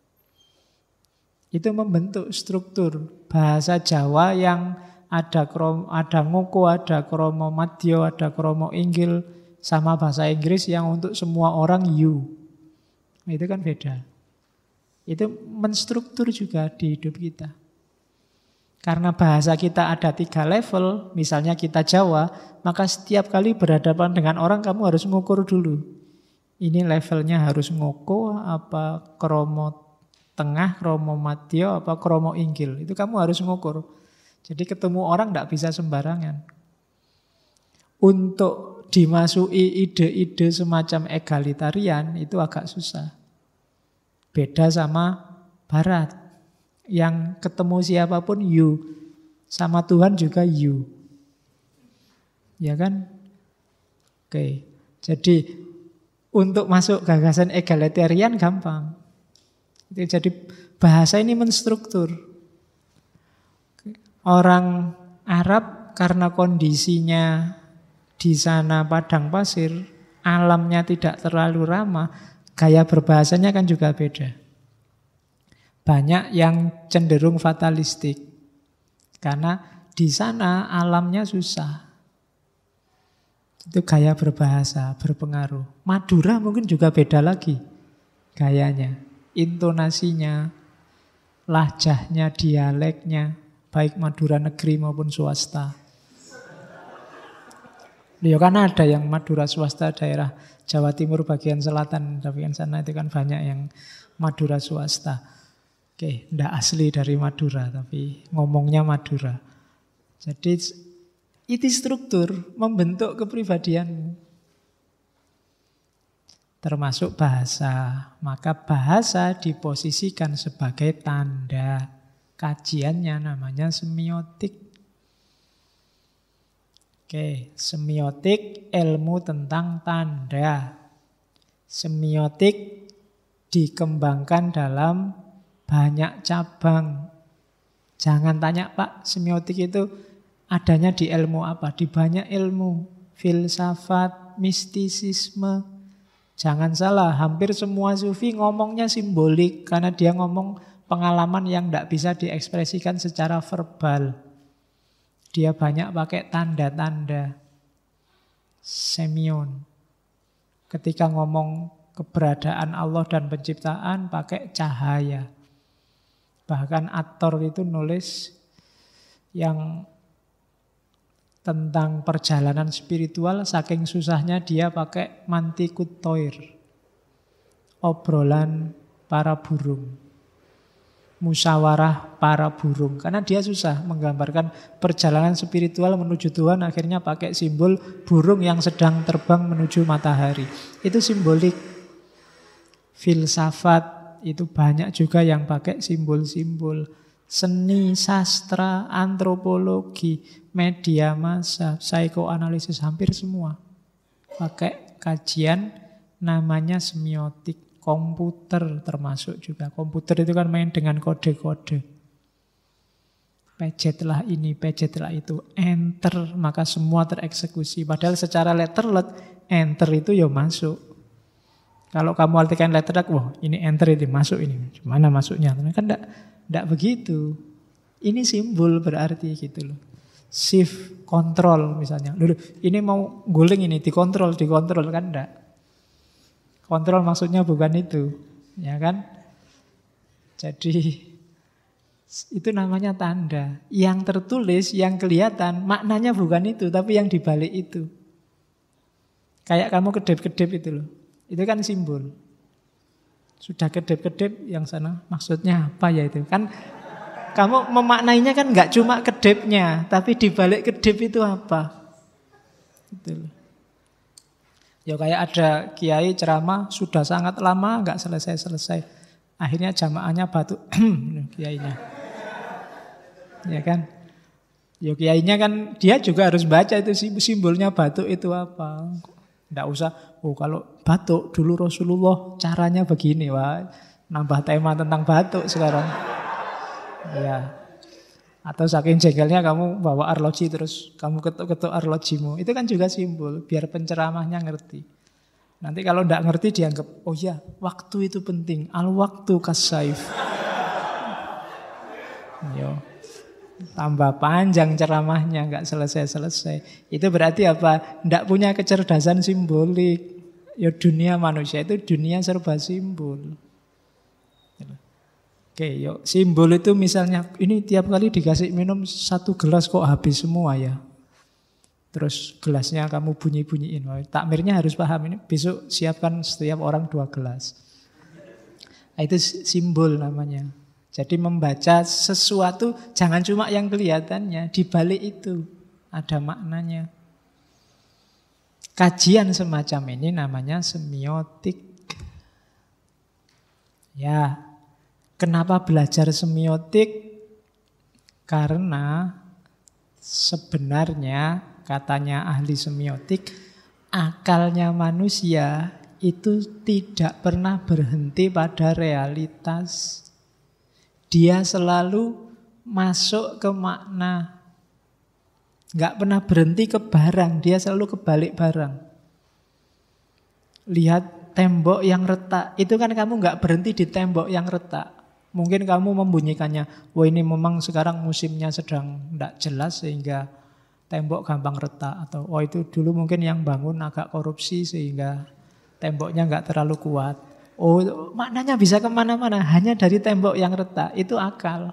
Itu membentuk struktur bahasa Jawa yang ada ngoko, ada kromo madya, ada kromo inggil, sama bahasa Inggris yang untuk semua orang you. Itu kan beda. Itu menstruktur juga di hidup kita. Karena bahasa kita ada 3 level, misalnya kita Jawa, maka setiap kali berhadapan dengan orang kamu harus mengukur dulu. Ini levelnya harus ngoko, apa kromo tengah, kromo madya, apa kromo inggil. Itu kamu harus ngukur. Jadi ketemu orang tidak bisa sembarangan. Untuk dimasuki ide-ide semacam egalitarian itu agak susah. Beda sama Barat. Yang ketemu siapapun you. Sama Tuhan juga you. Ya kan? Oke. Jadi untuk masuk gagasan egalitarian gampang. Jadi bahasa ini menstruktur. Orang Arab karena kondisinya di sana padang pasir, alamnya tidak terlalu ramah, gaya berbahasanya kan juga beda. Banyak yang cenderung fatalistik. Karena Di sana alamnya susah. Itu gaya berbahasa, berpengaruh. Madura mungkin juga beda lagi gayanya, intonasinya, lahjahnya, dialeknya, baik Madura negeri maupun swasta. Ya kan ada yang Madura swasta daerah Jawa Timur bagian selatan, tapi kan sana itu kan banyak yang Madura swasta. Oke, ndak asli dari Madura, tapi ngomongnya Madura. Jadi itu struktur membentuk kepribadianmu. Termasuk bahasa. Maka bahasa diposisikan sebagai tanda. Kajiannya namanya semiotik. Oke, semiotik ilmu tentang tanda. Semiotik dikembangkan dalam banyak cabang. Jangan tanya, Pak, semiotik itu adanya di ilmu apa? Di banyak ilmu. Filsafat, mistisisme. Jangan salah, hampir semua sufi ngomongnya simbolik. Karena dia ngomong pengalaman yang tidak bisa diekspresikan secara verbal. Dia banyak pakai tanda-tanda. Semion. Ketika ngomong keberadaan Allah dan penciptaan pakai cahaya. Bahkan At-Tor itu nulis yang tentang perjalanan spiritual, saking susahnya dia pakai mantikut toir. Obrolan para burung. Musyawarah para burung. Karena dia susah menggambarkan perjalanan spiritual menuju Tuhan, akhirnya pakai simbol burung yang sedang terbang menuju matahari. Itu simbolik. Filsafat itu banyak juga yang pakai simbol-simbol. Seni, sastra, antropologi, media massa, psikoanalisis, hampir semua pakai kajian namanya semiotik. Komputer termasuk juga. Komputer itu kan main dengan kode-kode. Pejetlah ini, pejetlah itu. Enter, maka semua tereksekusi. Padahal secara letterlet, enter itu ya masuk. Kalau kamu artikan letterlet, wah ini enter itu masuk ini. Gimana masuknya? Kan enggak begitu. Ini simbol berarti gitu loh. Shift, kontrol misalnya. Loh, ini mau guling ini, dikontrol kan enggak. Kontrol maksudnya bukan itu, ya kan? Jadi itu namanya tanda. Yang tertulis, yang kelihatan, maknanya bukan itu, tapi yang dibalik itu. Kayak kamu kedip-kedip itu loh. Itu kan simbol. Sudah kedip-kedip yang sana, maksudnya apa ya itu? Kan kamu memaknainya kan nggak cuma kedipnya, tapi dibalik kedip itu apa? Gitu loh. Ya kayak ada kiai ceramah sudah sangat lama nggak selesai-selesai. Akhirnya jamaahnya batuk kiainya. Ya kan? Ya kiainya kan dia juga harus baca itu simbolnya batuk itu apa. Nggak usah, oh kalau batuk dulu Rasulullah caranya begini. Wah, nambah tema tentang batuk sekarang. Ya. Atau saking jengkelnya kamu bawa arloji terus kamu ketuk-ketuk arlojimu. Itu kan juga simbol, biar penceramahnya ngerti. Nanti kalau tidak ngerti dianggap, oh ya waktu itu penting. Al-waktu kas-saif. Yo. Tambah panjang ceramahnya, nggak selesai-selesai. Itu berarti apa? Tidak punya kecerdasan simbolik. Ya dunia manusia itu dunia serba simbol. Oke, yuk. Simbol itu misalnya ini tiap kali dikasih minum 1 gelas kok habis semua ya. Terus gelasnya kamu bunyi-bunyiin. Takmirnya harus paham ini. Besok siapkan setiap orang 2 gelas. Nah, itu simbol namanya. Jadi membaca sesuatu jangan cuma yang kelihatannya. Di balik itu ada maknanya. Kajian semacam ini namanya semiotik. Ya. Kenapa belajar semiotik? Karena sebenarnya katanya ahli semiotik, akalnya manusia itu tidak pernah berhenti pada realitas. Dia selalu masuk ke makna. Nggak pernah berhenti ke barang, dia selalu kebalik barang. Lihat tembok yang retak, itu kan kamu nggak berhenti di tembok yang retak. Mungkin kamu membunyikannya, wah ini memang sekarang musimnya sedang tidak jelas sehingga tembok gampang retak. Atau oh itu dulu mungkin yang bangun agak korupsi sehingga temboknya nggak terlalu kuat. Oh maknanya bisa kemana-mana, hanya dari tembok yang retak, itu akal.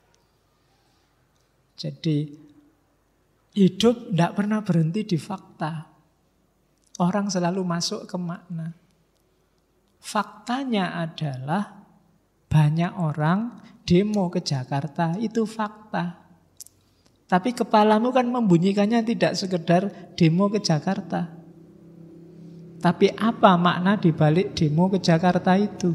Jadi hidup tidak pernah berhenti di fakta. Orang selalu masuk ke makna. Faktanya adalah banyak orang demo ke Jakarta, itu fakta. Tapi kepalamu kan membunyikannya tidak sekedar demo ke Jakarta. Tapi apa makna dibalik demo ke Jakarta itu?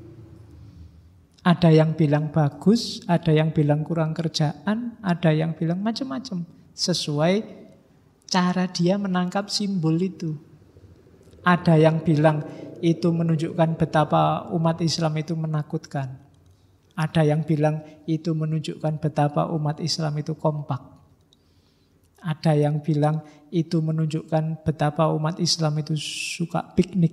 Ada yang bilang bagus, ada yang bilang kurang kerjaan, ada yang bilang macam-macam. Sesuai cara dia menangkap simbol itu. Ada yang bilang itu menunjukkan betapa umat Islam itu menakutkan. Ada yang bilang itu menunjukkan betapa umat Islam itu kompak. Ada yang bilang itu menunjukkan betapa umat Islam itu suka piknik.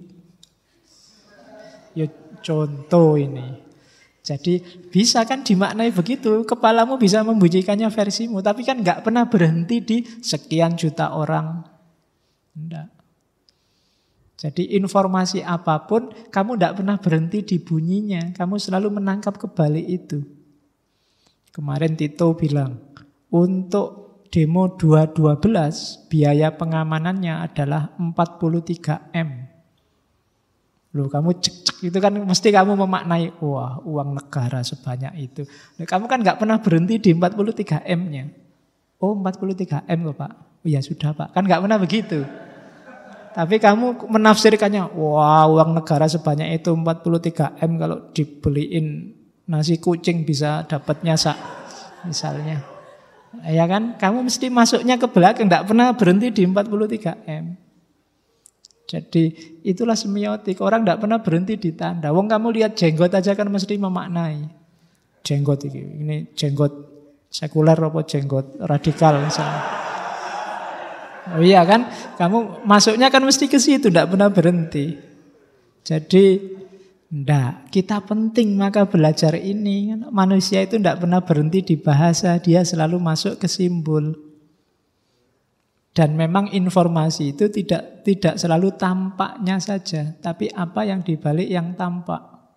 Ya contoh ini. Jadi bisa kan dimaknai begitu. Kepalamu bisa membunyikannya versimu. Tapi kan nggak pernah berhenti di sekian juta orang. Enggak. Jadi informasi apapun kamu tidak pernah berhenti di bunyinya. Kamu selalu menangkap kebalik itu. Kemarin Tito bilang, untuk demo 212 biaya pengamanannya adalah 43 M. Loh kamu cek-cek itu kan mesti kamu memaknai, wah uang negara sebanyak itu. Nah, kamu kan nggak pernah berhenti di 43 M-nya. Oh 43 M loh Pak. Oh ya sudah Pak, kan nggak pernah begitu. Tapi kamu menafsirkannya, wah uang negara sebanyak itu 43 M kalau dibeliin nasi kucing bisa dapatnya misalnya. Ya kan, kamu mesti masuknya ke belakang, nggak pernah berhenti di 43 M. Jadi itulah semiotik. Orang tidak pernah berhenti di tanda. Wong kamu lihat jenggot aja kan mesti memaknai. Jenggot ini jenggot sekuler apa jenggot radikal misalnya. Oh iya kan, kamu masuknya kan mesti ke situ, tidak pernah berhenti. Jadi kita penting maka belajar ini. Manusia itu tidak pernah berhenti di bahasa, dia selalu masuk ke simbol. Dan memang informasi itu tidak selalu tampaknya saja, tapi apa yang dibalik yang tampak.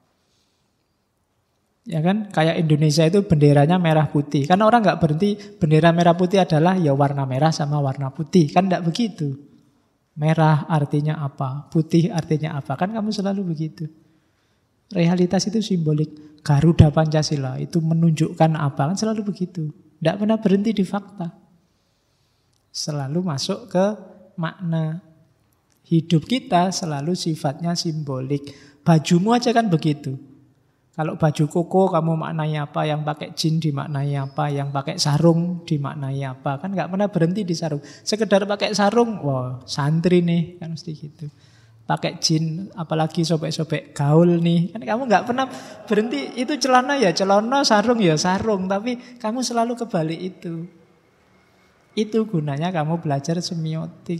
Ya kan, kayak Indonesia itu benderanya merah putih. Kan orang nggak berhenti bendera merah putih adalah ya warna merah sama warna putih. Kan nggak begitu. Merah artinya apa, putih artinya apa. Kan kamu selalu begitu. Realitas itu simbolik. Garuda Pancasila itu menunjukkan apa. Kan selalu begitu. Nggak pernah berhenti di fakta. Selalu masuk ke makna. Hidup kita selalu sifatnya simbolik. Bajumu aja kan begitu. Kalau baju koko kamu maknai apa, yang pakai jin dimaknai apa, yang pakai sarung dimaknai apa. Kan gak pernah berhenti di sarung. Sekedar pakai sarung, wah santri nih, kan mesti gitu. Pakai jin, apalagi sobek-sobek gaul nih. Kan kamu gak pernah berhenti, itu celana ya celana, sarung ya sarung. Tapi kamu selalu kebalik itu. Itu gunanya kamu belajar semiotik.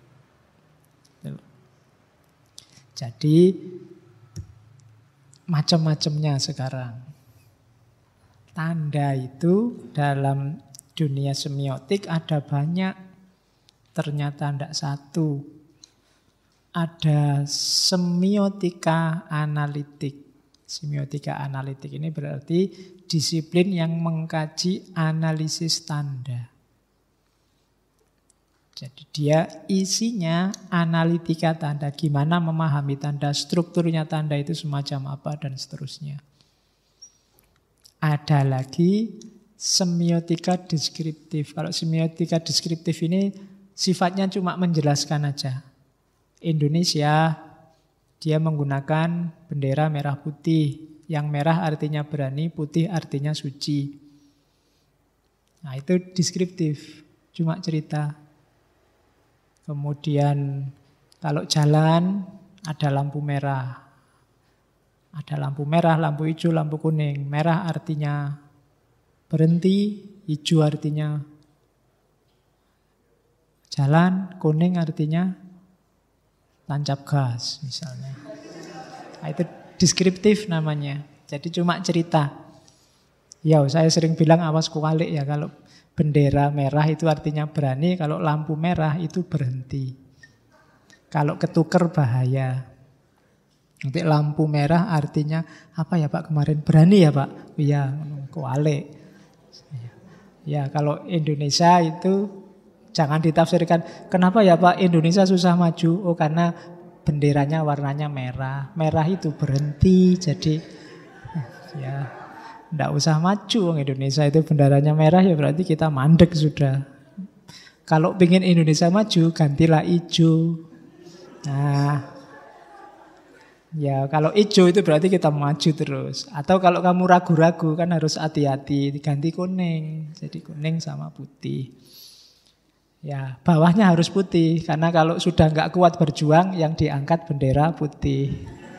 Jadi macam-macamnya sekarang. Tanda itu dalam dunia semiotik ada banyak. Ternyata tidak satu. Ada semiotika analitik. Semiotika analitik ini berarti disiplin yang mengkaji analisis tanda. Jadi dia isinya analitika tanda, gimana memahami tanda, strukturnya tanda itu semacam apa dan seterusnya. Ada lagi semiotika deskriptif. Kalau semiotika deskriptif ini sifatnya cuma menjelaskan aja. Indonesia dia menggunakan bendera merah putih. Yang merah artinya berani, putih artinya suci. Nah itu deskriptif, cuma cerita. Kemudian kalau jalan ada lampu merah. Ada lampu merah, lampu hijau, lampu kuning. Merah artinya berhenti, hijau artinya jalan, kuning artinya tancap gas misalnya. Nah, itu deskriptif namanya. Jadi cuma cerita. Ya, saya sering bilang awas kualik ya, kalau bendera merah itu artinya berani, kalau lampu merah itu berhenti. Kalau ketuker bahaya. Nanti lampu merah artinya apa ya Pak kemarin? Berani ya Pak? Iya, kualik. Ya, kalau Indonesia itu jangan ditafsirkan, kenapa ya Pak Indonesia susah maju? Oh, karena benderanya warnanya merah. Merah itu berhenti, jadi ya nggak usah maju. Indonesia itu benderanya merah, ya berarti kita mandek sudah. Kalau pengen Indonesia maju, gantilah hijau. Nah, ya kalau hijau itu berarti kita maju terus. Atau kalau kamu ragu-ragu kan harus hati-hati, diganti kuning. Jadi kuning sama putih. Ya, bawahnya harus putih. Karena kalau sudah nggak kuat berjuang, yang diangkat bendera putih.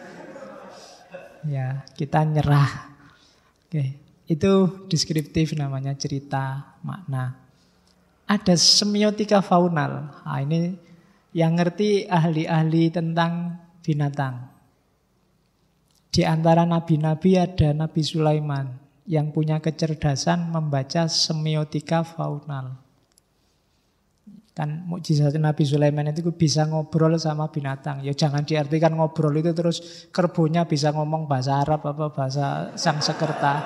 Ya, kita nyerah. Oke, itu deskriptif namanya, cerita, makna. Ada semiotika faunal. Nah, ini yang ngerti ahli-ahli tentang binatang. Di antara nabi-nabi ada Nabi Sulaiman yang punya kecerdasan membaca semiotika faunal. Kan mukjizat Nabi Sulaiman itu bisa ngobrol sama binatang. Ya jangan diartikan ngobrol itu terus kerbonya bisa ngomong bahasa Arab apa bahasa Sanskerta.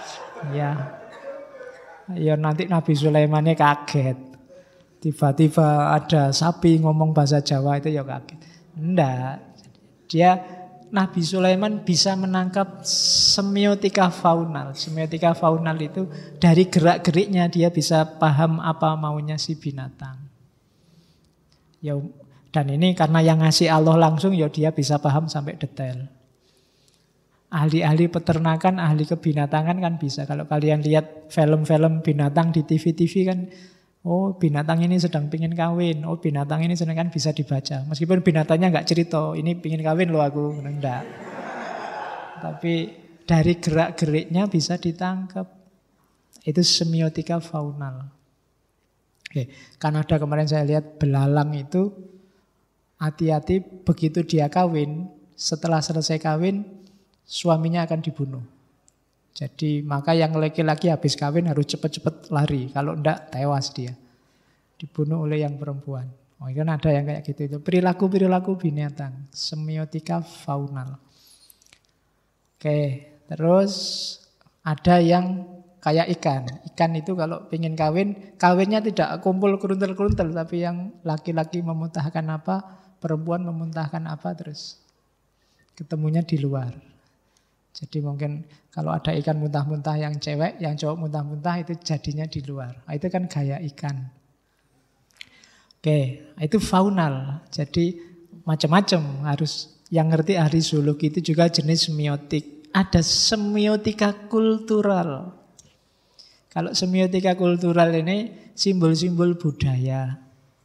Ya nanti Nabi Sulaimannya kaget. Tiba-tiba ada sapi ngomong bahasa Jawa itu ya kaget. Enggak. Nabi Sulaiman bisa menangkap semiotika faunal. Semiotika faunal itu dari gerak-geriknya dia bisa paham apa maunya si binatang. Ya, dan ini karena yang ngasih Allah langsung, ya dia bisa paham sampai detail. Ahli-ahli peternakan, ahli kebinatangan kan bisa. Kalau kalian lihat film-film binatang di TV-TV kan, oh binatang ini sedang pingin kawin, oh binatang ini sedang, kan bisa dibaca. Meskipun binatangnya nggak cerita, ini pingin kawin loh aku, enggak. Tapi dari gerak-geriknya bisa ditangkap. Itu semiotika faunal. Oke, Kanada kemarin saya lihat belalang itu hati-hati begitu dia kawin, setelah selesai kawin suaminya akan dibunuh. Jadi maka yang laki-laki habis kawin harus cepat-cepat lari, kalau enggak tewas dia. Dibunuh oleh yang perempuan. Oh, kan ada yang kayak gitu itu. Perilaku-perilaku binatang, semiotika faunal. Oke, terus ada yang kayak ikan. Ikan itu kalau pengen kawin, kawinnya tidak kumpul keruntel-keruntel, tapi yang laki-laki memuntahkan apa, perempuan memuntahkan apa, terus ketemunya di luar. Jadi mungkin kalau ada ikan muntah-muntah yang cewek, yang cowok muntah-muntah itu jadinya di luar. Nah, itu kan gaya ikan. Oke, itu faunal. Jadi macam-macam harus, yang ngerti ahli zoologi itu juga jenis semiotik. Ada semiotika kultural. Kalau semiotika kultural ini simbol-simbol budaya.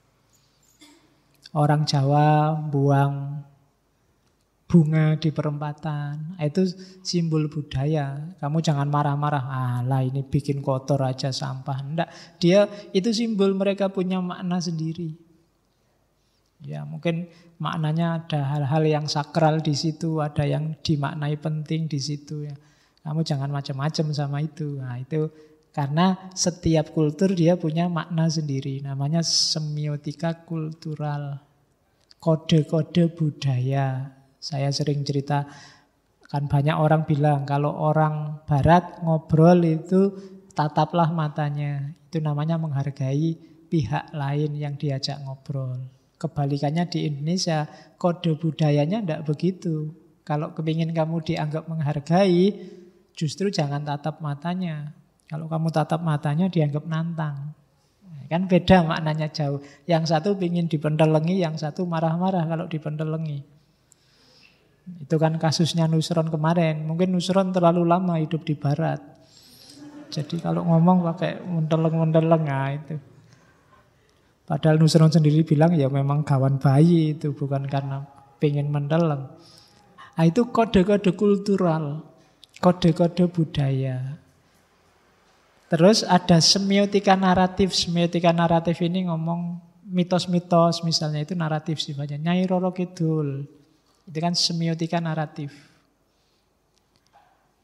Orang Jawa buang bunga di perempatan, itu simbol budaya. Kamu jangan marah-marah, alah ini bikin kotor aja sampah. Enggak, dia itu simbol, mereka punya makna sendiri. Ya mungkin maknanya ada hal-hal yang sakral di situ, ada yang dimaknai penting di situ ya. Kamu jangan macam-macam sama itu. Nah, itu karena setiap kultur dia punya makna sendiri. Namanya semiotika kultural. Kode-kode budaya. Saya sering cerita, kan banyak orang bilang kalau orang barat ngobrol itu tataplah matanya. Itu namanya menghargai pihak lain yang diajak ngobrol. Kebalikannya di Indonesia, kode budayanya tidak begitu. Kalau kepingin kamu dianggap menghargai, justru jangan tatap matanya. Kalau kamu tatap matanya dianggap nantang. Kan beda maknanya jauh. Yang satu ingin dipentelengi, yang satu marah-marah kalau dipentelengi. Itu kan kasusnya Nusron kemarin. Mungkin Nusron terlalu lama hidup di barat. Jadi kalau ngomong pakai menteleng-menteleng, nah itu. Padahal Nusron sendiri bilang ya memang kawan bayi itu, bukan karena pengen menteleng. Nah itu kode-kode kultural, kode-kode budaya. Terus ada semiotika naratif. Semiotika naratif ini ngomong mitos-mitos, misalnya itu naratif sifatnya. Nyai Roro Kidul, itu kan semiotika naratif.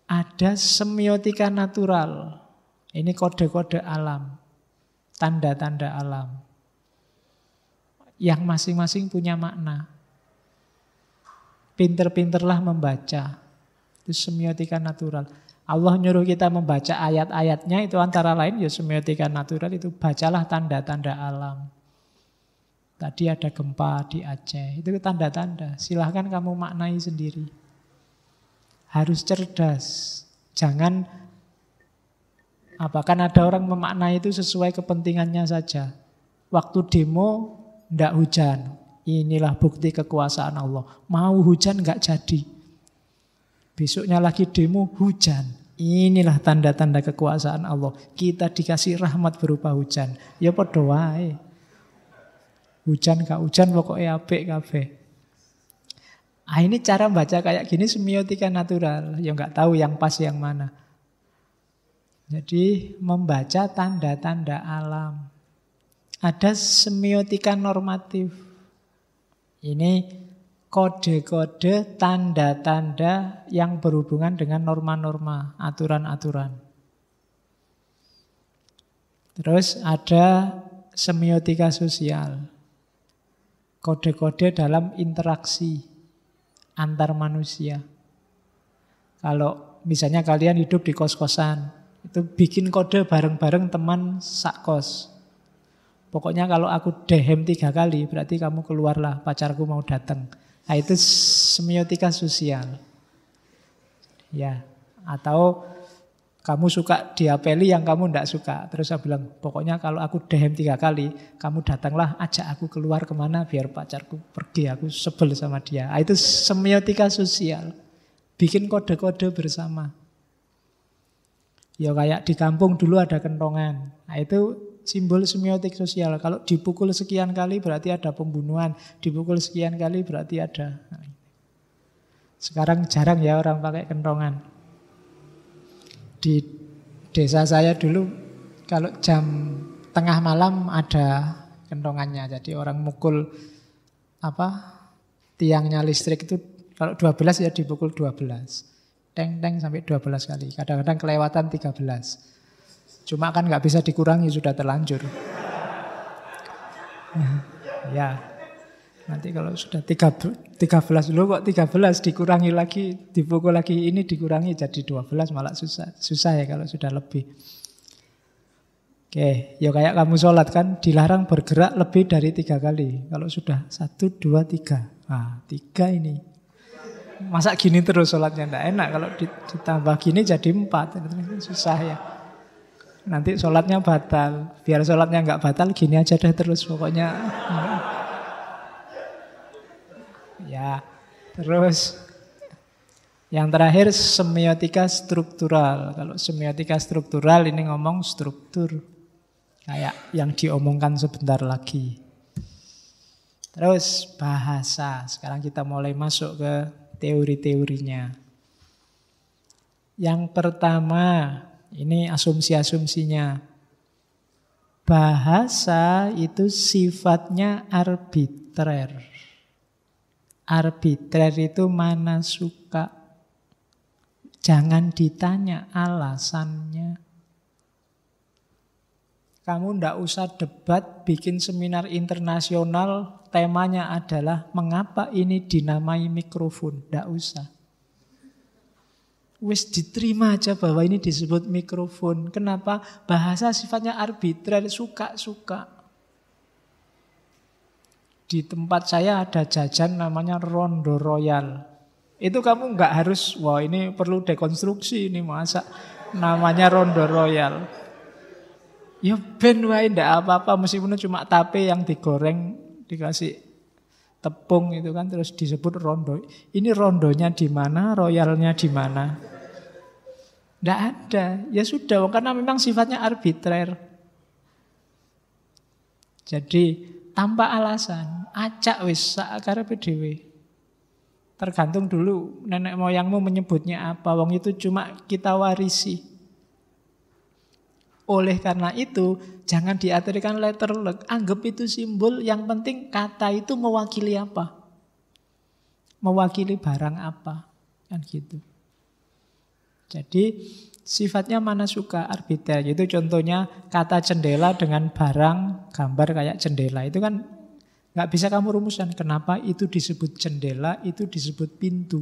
ada semiotika natural. Ini kode-kode alam, tanda-tanda alam, yang masing-masing punya makna. Pinter-pinterlah membaca. Itu semiotika natural. Allah nyuruh kita membaca ayat-ayatnya, itu antara lain ya semiotika natural, itu bacalah tanda-tanda alam. Tadi ada gempa di Aceh, itu tanda-tanda. Silahkan kamu maknai sendiri. Harus cerdas. Jangan, kan ada orang memaknai itu sesuai kepentingannya saja. Waktu demo, ndak hujan. Inilah bukti kekuasaan Allah. Mau hujan nggak jadi. Besoknya lagi demo, hujan. Inilah tanda-tanda kekuasaan Allah. Kita dikasih rahmat berupa hujan. Ya padha wae. Hujan gak hujan pokoknya apik kabeh. Ini cara baca kayak gini semiotika natural. Ya nggak tahu yang pas yang mana. Jadi membaca tanda-tanda alam. Ada semiotika normatif. Ini kode-kode, tanda-tanda yang berhubungan dengan norma-norma, aturan-aturan. Terus ada semiotika sosial. Kode-kode dalam interaksi antar manusia. Kalau misalnya kalian hidup di kos-kosan, itu bikin kode bareng-bareng teman sak-kos. Pokoknya kalau aku dehem 3 kali, berarti kamu keluarlah, pacarku mau datang. Nah, itu semiotika sosial. Ya, atau kamu suka diapeli yang kamu tidak suka. Terus saya bilang, pokoknya kalau aku dehem 3 kali, kamu datanglah, ajak aku keluar kemana biar pacarku pergi, aku sebel sama dia. Nah, itu semiotika sosial. Bikin kode-kode bersama. Ya kayak di kampung dulu ada kentongan. Nah, itu simbol semiotik sosial. Kalau dipukul sekian kali berarti ada pembunuhan. Dipukul sekian kali berarti ada. Sekarang jarang ya orang pakai kentongan. Di desa saya dulu kalau jam tengah malam ada kentongannya. Jadi orang mukul tiangnya listrik itu kalau 12 ya dipukul 12. Teng-teng sampai 12 kali. Kadang-kadang kelewatan 13. Cuma kan nggak bisa dikurangi, sudah terlanjur. Ya, nanti kalau sudah 13 dulu kok 13 dikurangi lagi, dipukul lagi ini dikurangi jadi 12 malah susah. Susah ya kalau sudah lebih. Oke, ya kayak kamu sholat kan dilarang bergerak lebih dari 3 kali. Kalau sudah 1, 2, 3. Nah, 3 ini. Masa gini terus sholatnya enggak enak. Kalau ditambah gini jadi 4. Susah ya. Nanti sholatnya batal. Biar sholatnya nggak batal, gini aja deh terus pokoknya. Ya, terus yang terakhir semiotika struktural. Kalau semiotika struktural ini ngomong struktur. Kayak yang diomongkan sebentar lagi. Terus bahasa. Sekarang kita mulai masuk ke teori-teorinya. Yang pertama, ini asumsi-asumsinya. Bahasa itu sifatnya arbitrer. Arbitrer itu mana suka. Jangan ditanya alasannya. Kamu ndak usah debat, bikin seminar internasional, temanya adalah mengapa ini dinamai mikrofon. Ndak usah. Wis diterima aja bahwa ini disebut mikrofon. Kenapa? Bahasa sifatnya arbitrer, suka-suka. Di tempat saya ada jajan namanya Rondo Royal. Itu kamu nggak harus, wah ini perlu dekonstruksi ini masa namanya Rondo Royal. Ya ben wae ndak apa-apa meskipun cuma tape yang digoreng dikasih tepung itu kan terus disebut rondo. Ini rondonya di mana, royalnya di mana? Ndak ada. Ya sudah karena memang sifatnya arbitrer. Jadi tanpa alasan, acak wis sakarepe dhewe. Tergantung dulu nenek moyangmu menyebutnya apa. Wong itu cuma kita warisi. Oleh karena itu, jangan diartikan letter luck. Anggap itu simbol, yang penting kata itu mewakili apa? Mewakili barang apa? Kan gitu. Jadi sifatnya manasuka arbiter. Itu contohnya kata jendela dengan barang gambar kayak jendela. Itu kan nggak bisa kamu rumuskan. Kenapa itu disebut jendela, itu disebut pintu.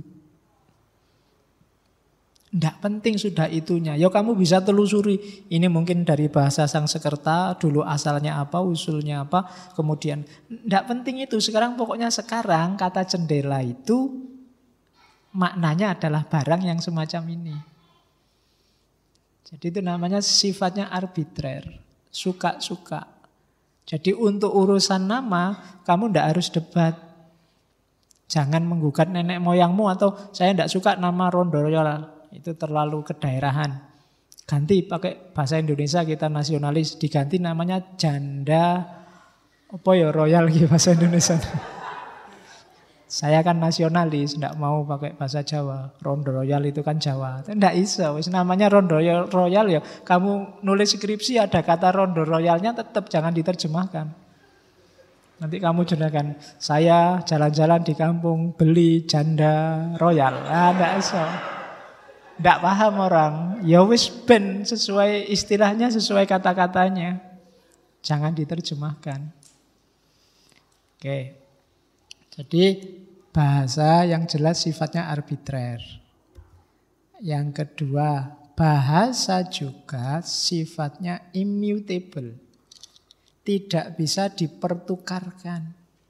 Nggak penting sudah itunya. Ya kamu bisa telusuri. Ini mungkin dari bahasa Sangsekerta, dulu asalnya apa, usulnya apa. Kemudian, nggak penting itu. Sekarang kata jendela itu maknanya adalah barang yang semacam ini. Jadi itu namanya sifatnya arbitrer. Suka-suka. Jadi untuk urusan nama, kamu nggak harus debat. Jangan menggugat nenek moyangmu atau saya nggak suka nama Rondo Royal. Itu terlalu kedaerahan. Ganti pakai bahasa Indonesia, kita nasionalis, diganti namanya janda apa ya royal gitu bahasa Indonesia. Saya kan nasionalis, tidak mau pakai bahasa Jawa. Rondo Royal itu kan Jawa. Tidak bisa, namanya Rondo Royal ya. Kamu nulis skripsi ada kata Rondo Royalnya tetap jangan diterjemahkan. Nanti kamu jadikan saya jalan-jalan di kampung beli janda royal. Tidak bisa. Tidak paham orang. Ya wis ben sesuai istilahnya, sesuai kata-katanya. Jangan diterjemahkan. Oke. Jadi bahasa yang jelas sifatnya arbitrer. Yang kedua, bahasa juga sifatnya immutable. Tidak bisa dipertukarkan.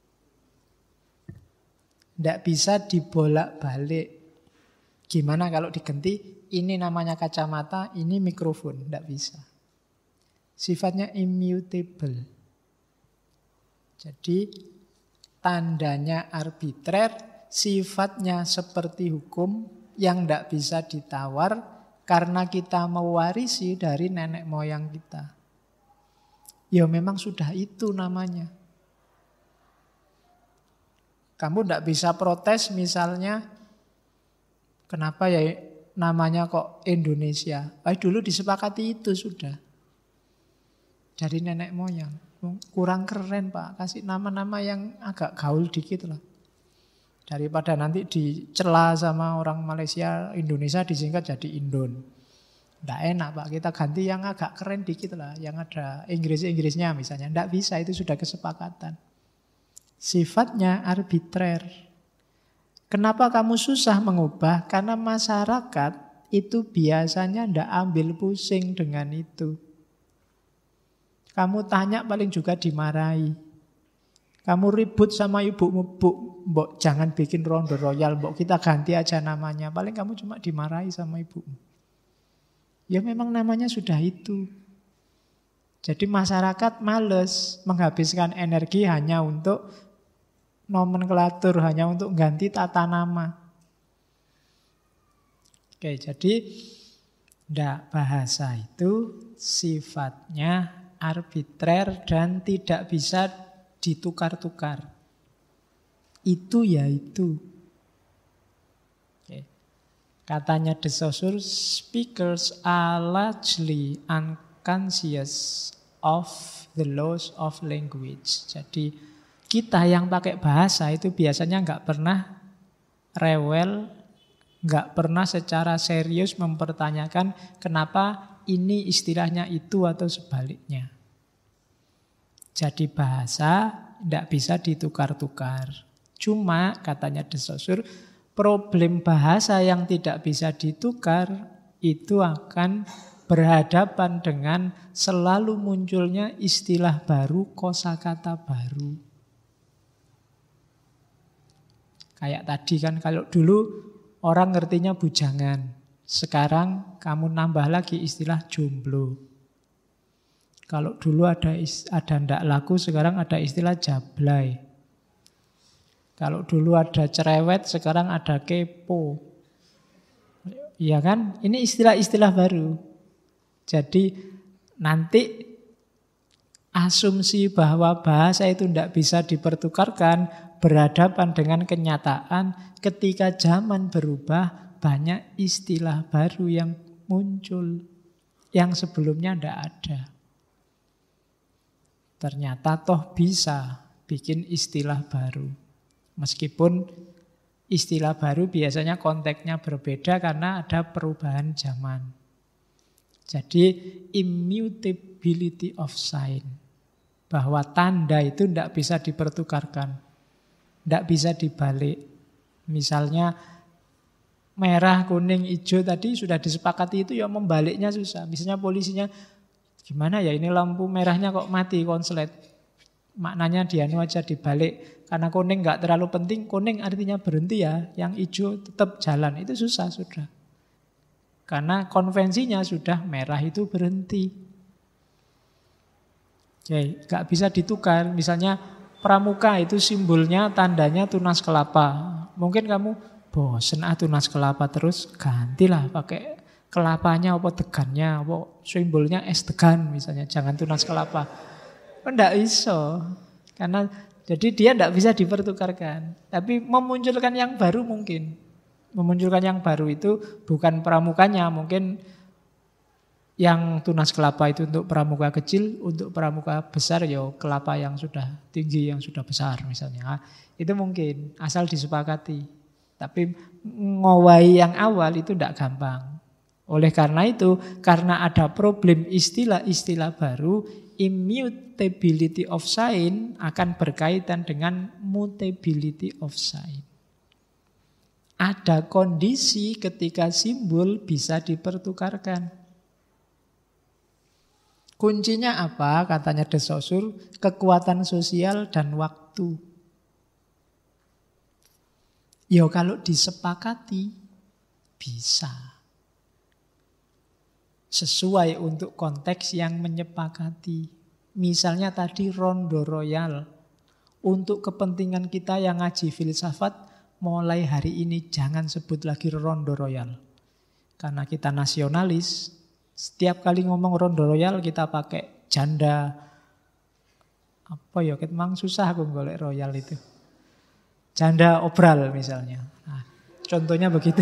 Tidak bisa dibolak-balik. Gimana kalau diganti, ini namanya kacamata, ini mikrofon. Tidak bisa. Sifatnya immutable. Jadi tandanya arbitrer, sifatnya seperti hukum yang tidak bisa ditawar karena kita mewarisi dari nenek moyang kita. Ya memang sudah itu namanya. Kamu tidak bisa protes misalnya, kenapa ya namanya kok Indonesia? Dulu disepakati itu sudah. Dari nenek moyang. Kurang keren Pak, kasih nama-nama yang agak gaul dikit lah. Daripada nanti dicela sama orang Malaysia, Indonesia disingkat jadi Indon. Nggak enak Pak, kita ganti yang agak keren dikit lah. Yang ada Inggris-Inggrisnya misalnya. Nggak bisa, itu sudah kesepakatan. Sifatnya arbitrer. Kenapa kamu susah mengubah? Karena masyarakat itu biasanya ndak ambil pusing dengan itu. Kamu tanya paling juga dimarahi. Kamu ribut sama ibumu, Mbok jangan bikin Rondo Royal, Mbok kita ganti aja namanya. Paling kamu cuma dimarahi sama ibumu. Ya memang namanya sudah itu. Jadi masyarakat males menghabiskan energi hanya untuk nomenklatur, hanya untuk ganti tata nama. Oke, jadi bahasa itu sifatnya arbitrer dan tidak bisa ditukar-tukar. Itu ya itu. Oke. Katanya De Saussure, speakers are largely unconscious of the laws of language. Jadi kita yang pakai bahasa itu biasanya nggak pernah rewel, nggak pernah secara serius mempertanyakan kenapa ini istilahnya itu atau sebaliknya. Jadi bahasa tidak bisa ditukar-tukar. Cuma katanya De Saussure, problem bahasa yang tidak bisa ditukar itu akan berhadapan dengan selalu munculnya istilah baru, kosakata baru. Kayak tadi kan, kalau dulu orang ngertinya bujangan. Sekarang kamu nambah lagi istilah jomblo. Kalau dulu ada ndak laku, sekarang ada istilah jablay. Kalau dulu ada cerewet, sekarang ada kepo. Iya kan? Ini istilah-istilah baru. Jadi nanti asumsi bahwa bahasa itu ndak bisa dipertukarkan berhadapan dengan kenyataan ketika zaman berubah. Banyak istilah baru yang muncul yang sebelumnya tidak ada. Ternyata toh bisa bikin istilah baru. Meskipun Istilah baru biasanya konteksnya berbeda karena ada perubahan zaman. Jadi immutability of sign. Bahwa tanda itu tidak bisa dipertukarkan. Tidak bisa dibalik. Misalnya merah, kuning, hijau tadi sudah disepakati itu ya membaliknya susah. Misalnya polisinya, gimana ya ini lampu merahnya kok mati konslet. Maknanya dianu aja dibalik. Karena kuning nggak terlalu penting, kuning artinya berhenti ya. Yang hijau tetap jalan, itu susah sudah. Karena konvensinya sudah merah itu berhenti. Oke, nggak bisa ditukar. Misalnya pramuka itu simbolnya, tandanya tunas kelapa. Mungkin kamu bosen tunas kelapa terus, gantilah pakai kelapanya apa degannya, apa simbolnya es degan misalnya, jangan tunas kelapa. Nggak iso. Karena jadi dia tidak bisa dipertukarkan. Tapi memunculkan yang baru mungkin. Memunculkan yang baru itu bukan pramukanya. Mungkin yang tunas kelapa itu untuk pramuka kecil, untuk pramuka besar ya kelapa yang sudah tinggi, yang sudah besar misalnya. Itu mungkin, asal disepakati. Tapi ngowahi yang awal itu tidak gampang. Oleh karena itu, karena ada problem istilah-istilah baru, immutability of sign akan berkaitan dengan mutability of sign. Ada kondisi ketika simbol bisa dipertukarkan. Kuncinya apa? Katanya De Saussure, kekuatan sosial dan waktu. Ya kalau disepakati, bisa. Sesuai untuk konteks yang menyepakati. Misalnya tadi rondo royal. Untuk kepentingan kita yang ngaji filsafat, mulai hari ini jangan sebut lagi rondo royal. Karena kita nasionalis, setiap kali ngomong rondo royal kita pakai janda. Apa ya, memang susah aku golek royal itu. Janda obral misalnya. Nah, contohnya begitu.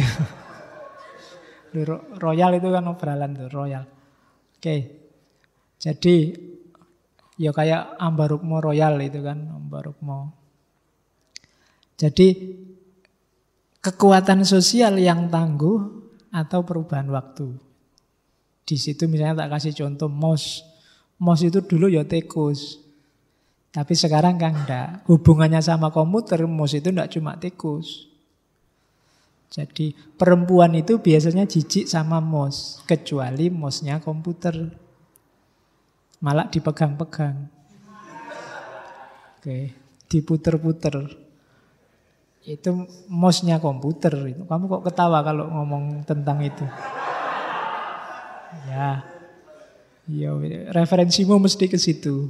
Royal itu kan obralan tuh, royal. Oke. Jadi ya kayak Ambarukmo royal itu kan, Ambarukmo. Jadi kekuatan sosial yang tangguh atau perubahan waktu. Di situ misalnya tak kasih contoh MOS. MOS itu dulu ya tikus. Tapi sekarang kan enggak. Hubungannya sama komputer, MOS itu enggak cuma tikus. Jadi perempuan itu biasanya jijik sama mouse, kecuali mouse-nya komputer. Malah dipegang-pegang. Oke, diputer-puter. Itu mouse-nya komputer. Kamu kok ketawa kalau ngomong tentang itu? Ya, referensimu mesti ke situ.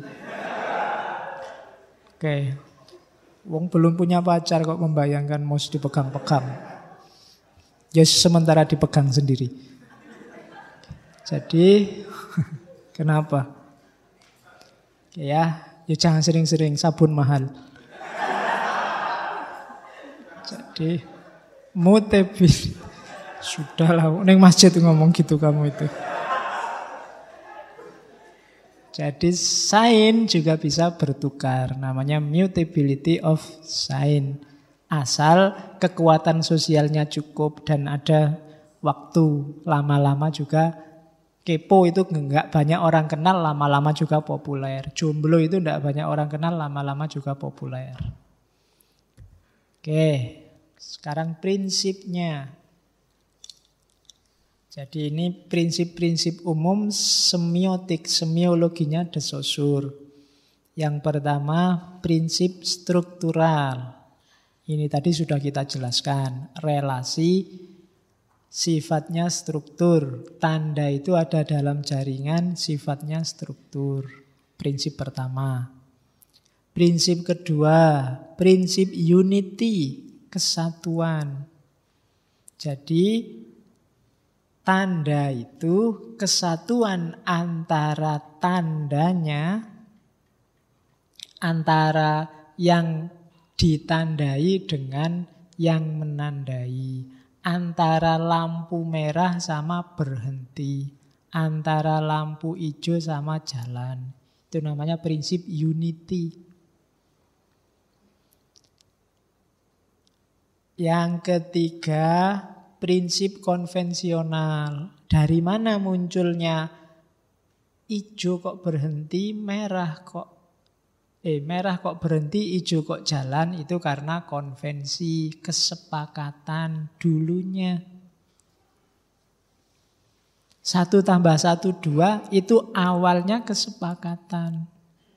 Oke, wong belum punya pacar kok membayangkan mouse dipegang-pegang. Ya sementara dipegang sendiri. Jadi kenapa? Ya jangan sering-sering, sabun mahal. Jadi mutability. Sudahlah, neng masjid ngomong gitu kamu itu. Jadi sign juga bisa bertukar, namanya mutability of sign. Asal kekuatan sosialnya cukup dan ada waktu. Lama-lama juga kepo itu enggak banyak orang kenal, lama-lama juga populer. Jomblo itu enggak banyak orang kenal, lama-lama juga populer. Oke, sekarang prinsipnya. Jadi ini prinsip-prinsip umum semiotik, semiologinya De Saussure. Yang pertama, prinsip struktural. Ini tadi sudah kita jelaskan, relasi sifatnya struktur. Tanda itu ada dalam jaringan, sifatnya struktur. Prinsip pertama. Prinsip kedua, prinsip unity, kesatuan. Jadi tanda itu kesatuan antara tandanya, antara yang ditandai dengan yang menandai, antara lampu merah sama berhenti, antara lampu hijau sama jalan. Itu namanya prinsip unity. Yang ketiga, prinsip konvensional. Dari mana munculnya hijau kok berhenti, merah kok berhenti, hijau kok jalan? Itu karena konvensi, kesepakatan dulunya. 1 tambah 1, 2 itu awalnya kesepakatan.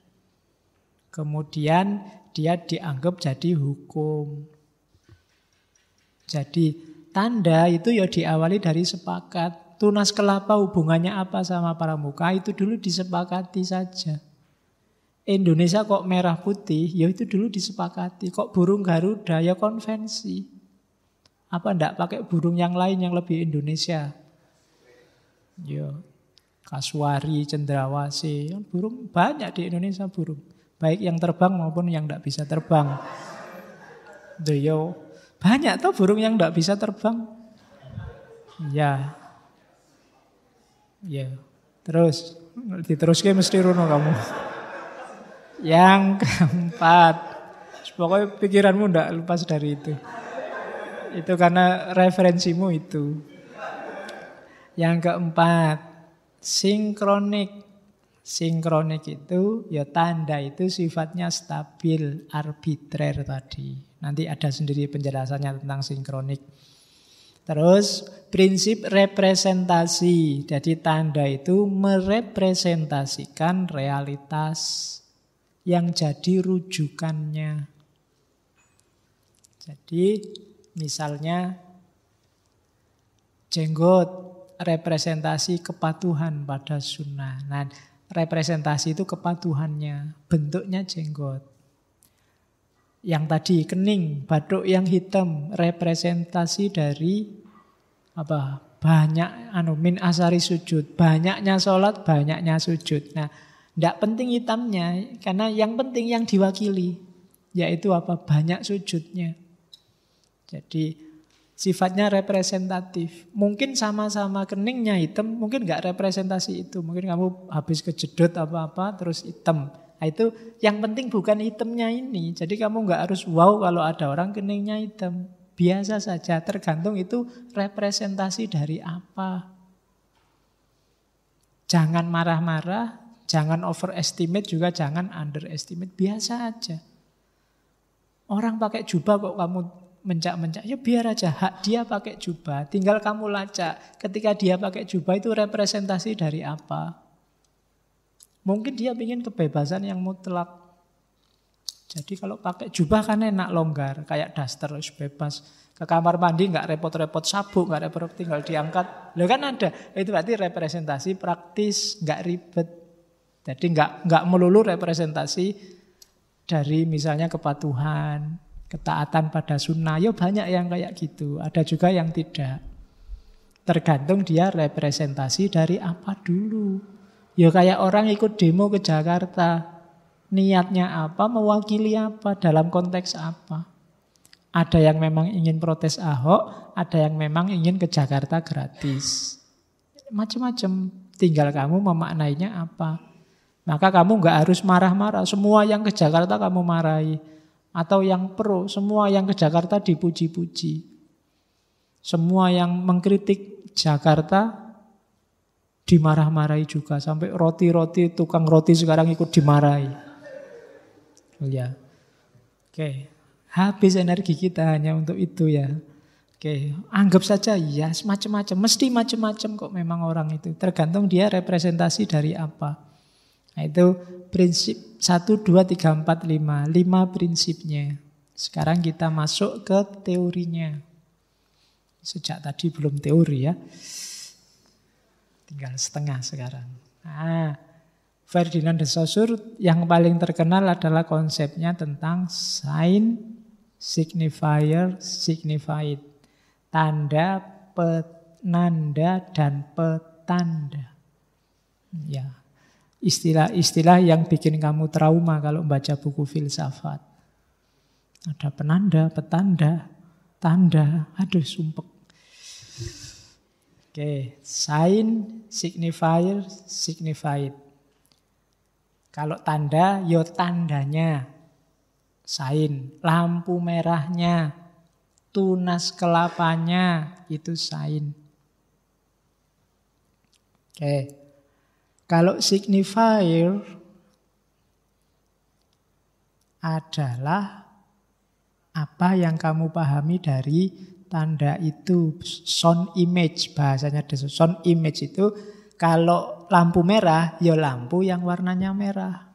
Kemudian dia dianggap jadi hukum. Jadi tanda itu ya diawali dari sepakat. Tunas kelapa hubungannya apa sama pramuka itu dulu disepakati saja. Indonesia kok merah putih, ya itu dulu disepakati. Kok burung Garuda, ya konvensi. Apa ndak pakai burung yang lain yang lebih Indonesia? Ya, kasuari, cendrawasih, burung banyak di Indonesia burung. Baik yang terbang maupun yang ndak bisa terbang. Yo, banyak tuh burung yang ndak bisa terbang. Ya. Ya. Terus diteruske mesti runo kamu. Yang keempat, pokoknya pikiranmu ndak lepas dari itu. Itu karena referensimu itu. Yang keempat, sinkronik. Sinkronik itu, ya tanda itu sifatnya stabil, arbitrer tadi. Nanti ada sendiri penjelasannya tentang sinkronik. Terus, prinsip representasi. Jadi tanda itu merepresentasikan realitas yang jadi rujukannya. Jadi, misalnya jenggot, representasi kepatuhan pada sunnah. Nah, representasi itu kepatuhannya, bentuknya jenggot. Yang tadi kening, bathuk yang hitam, representasi dari apa? Banyak min asari sujud, banyaknya sholat, banyaknya sujud. Nah, tidak penting hitamnya, karena yang penting yang diwakili, yaitu apa? Banyak sujudnya. Jadi sifatnya representatif. Mungkin sama-sama keningnya hitam, mungkin nggak representasi itu. Mungkin kamu habis kejedot apa-apa terus hitam. Nah itu yang penting bukan hitamnya ini. Jadi kamu nggak harus wow kalau ada orang keningnya hitam. Biasa saja, tergantung itu representasi dari apa. Jangan marah-marah, jangan overestimate juga jangan underestimate. Biasa aja. Orang pakai jubah kok kamu mencak-mencak, ya biar aja, hak dia pakai jubah. Tinggal kamu lacak, ketika dia pakai jubah itu representasi dari apa. Mungkin dia ingin kebebasan yang mutlak. Jadi kalau pakai jubah kan enak, longgar, kayak daster, bebas. Ke kamar mandi nggak repot-repot sabuk, nggak repot tinggal diangkat. Loh kan ada, itu berarti representasi praktis, nggak ribet. Jadi nggak melulu representasi dari misalnya kepatuhan, ketaatan pada sunnah, ya banyak yang kayak gitu. Ada juga yang tidak. Tergantung dia representasi dari apa dulu. Ya kayak orang ikut demo ke Jakarta. Niatnya apa, mewakili apa, dalam konteks apa. Ada yang memang ingin protes Ahok, ada yang memang ingin ke Jakarta gratis. Macam-macam. Tinggal kamu memaknainya apa. Maka kamu nggak harus marah-marah. Semua yang ke Jakarta kamu marahi. Atau yang pro, semua yang ke Jakarta dipuji-puji. Semua yang mengkritik Jakarta dimarah-marahi juga. Sampai roti-roti, tukang roti sekarang ikut dimarahi. Oh ya. Oke. Habis energi kita hanya untuk itu ya. Oke. Anggap saja ya semacam-macam. Mesti macam-macam kok memang orang itu. Tergantung dia representasi dari apa. Nah itu prinsip 1, 2, 3, 4, 5. 5 prinsipnya. Sekarang kita masuk ke teorinya. Sejak tadi belum teori ya. Tinggal setengah sekarang. Nah, Ferdinand de Saussure yang paling terkenal adalah konsepnya tentang sign, signifier, signified. Tanda, penanda, dan petanda. Ya. Istilah-istilah yang bikin kamu trauma kalau membaca buku filsafat. Ada penanda, petanda, tanda. Aduh, sumpek. Oke, sign, signifier, signified. Kalau tanda, yo tandanya. Sign, lampu merahnya. tunas kelapanya itu sain. Oke. Kalau signifier adalah apa yang kamu pahami dari tanda itu. Sound image, bahasanya sound image itu kalau lampu merah, ya lampu yang warnanya merah.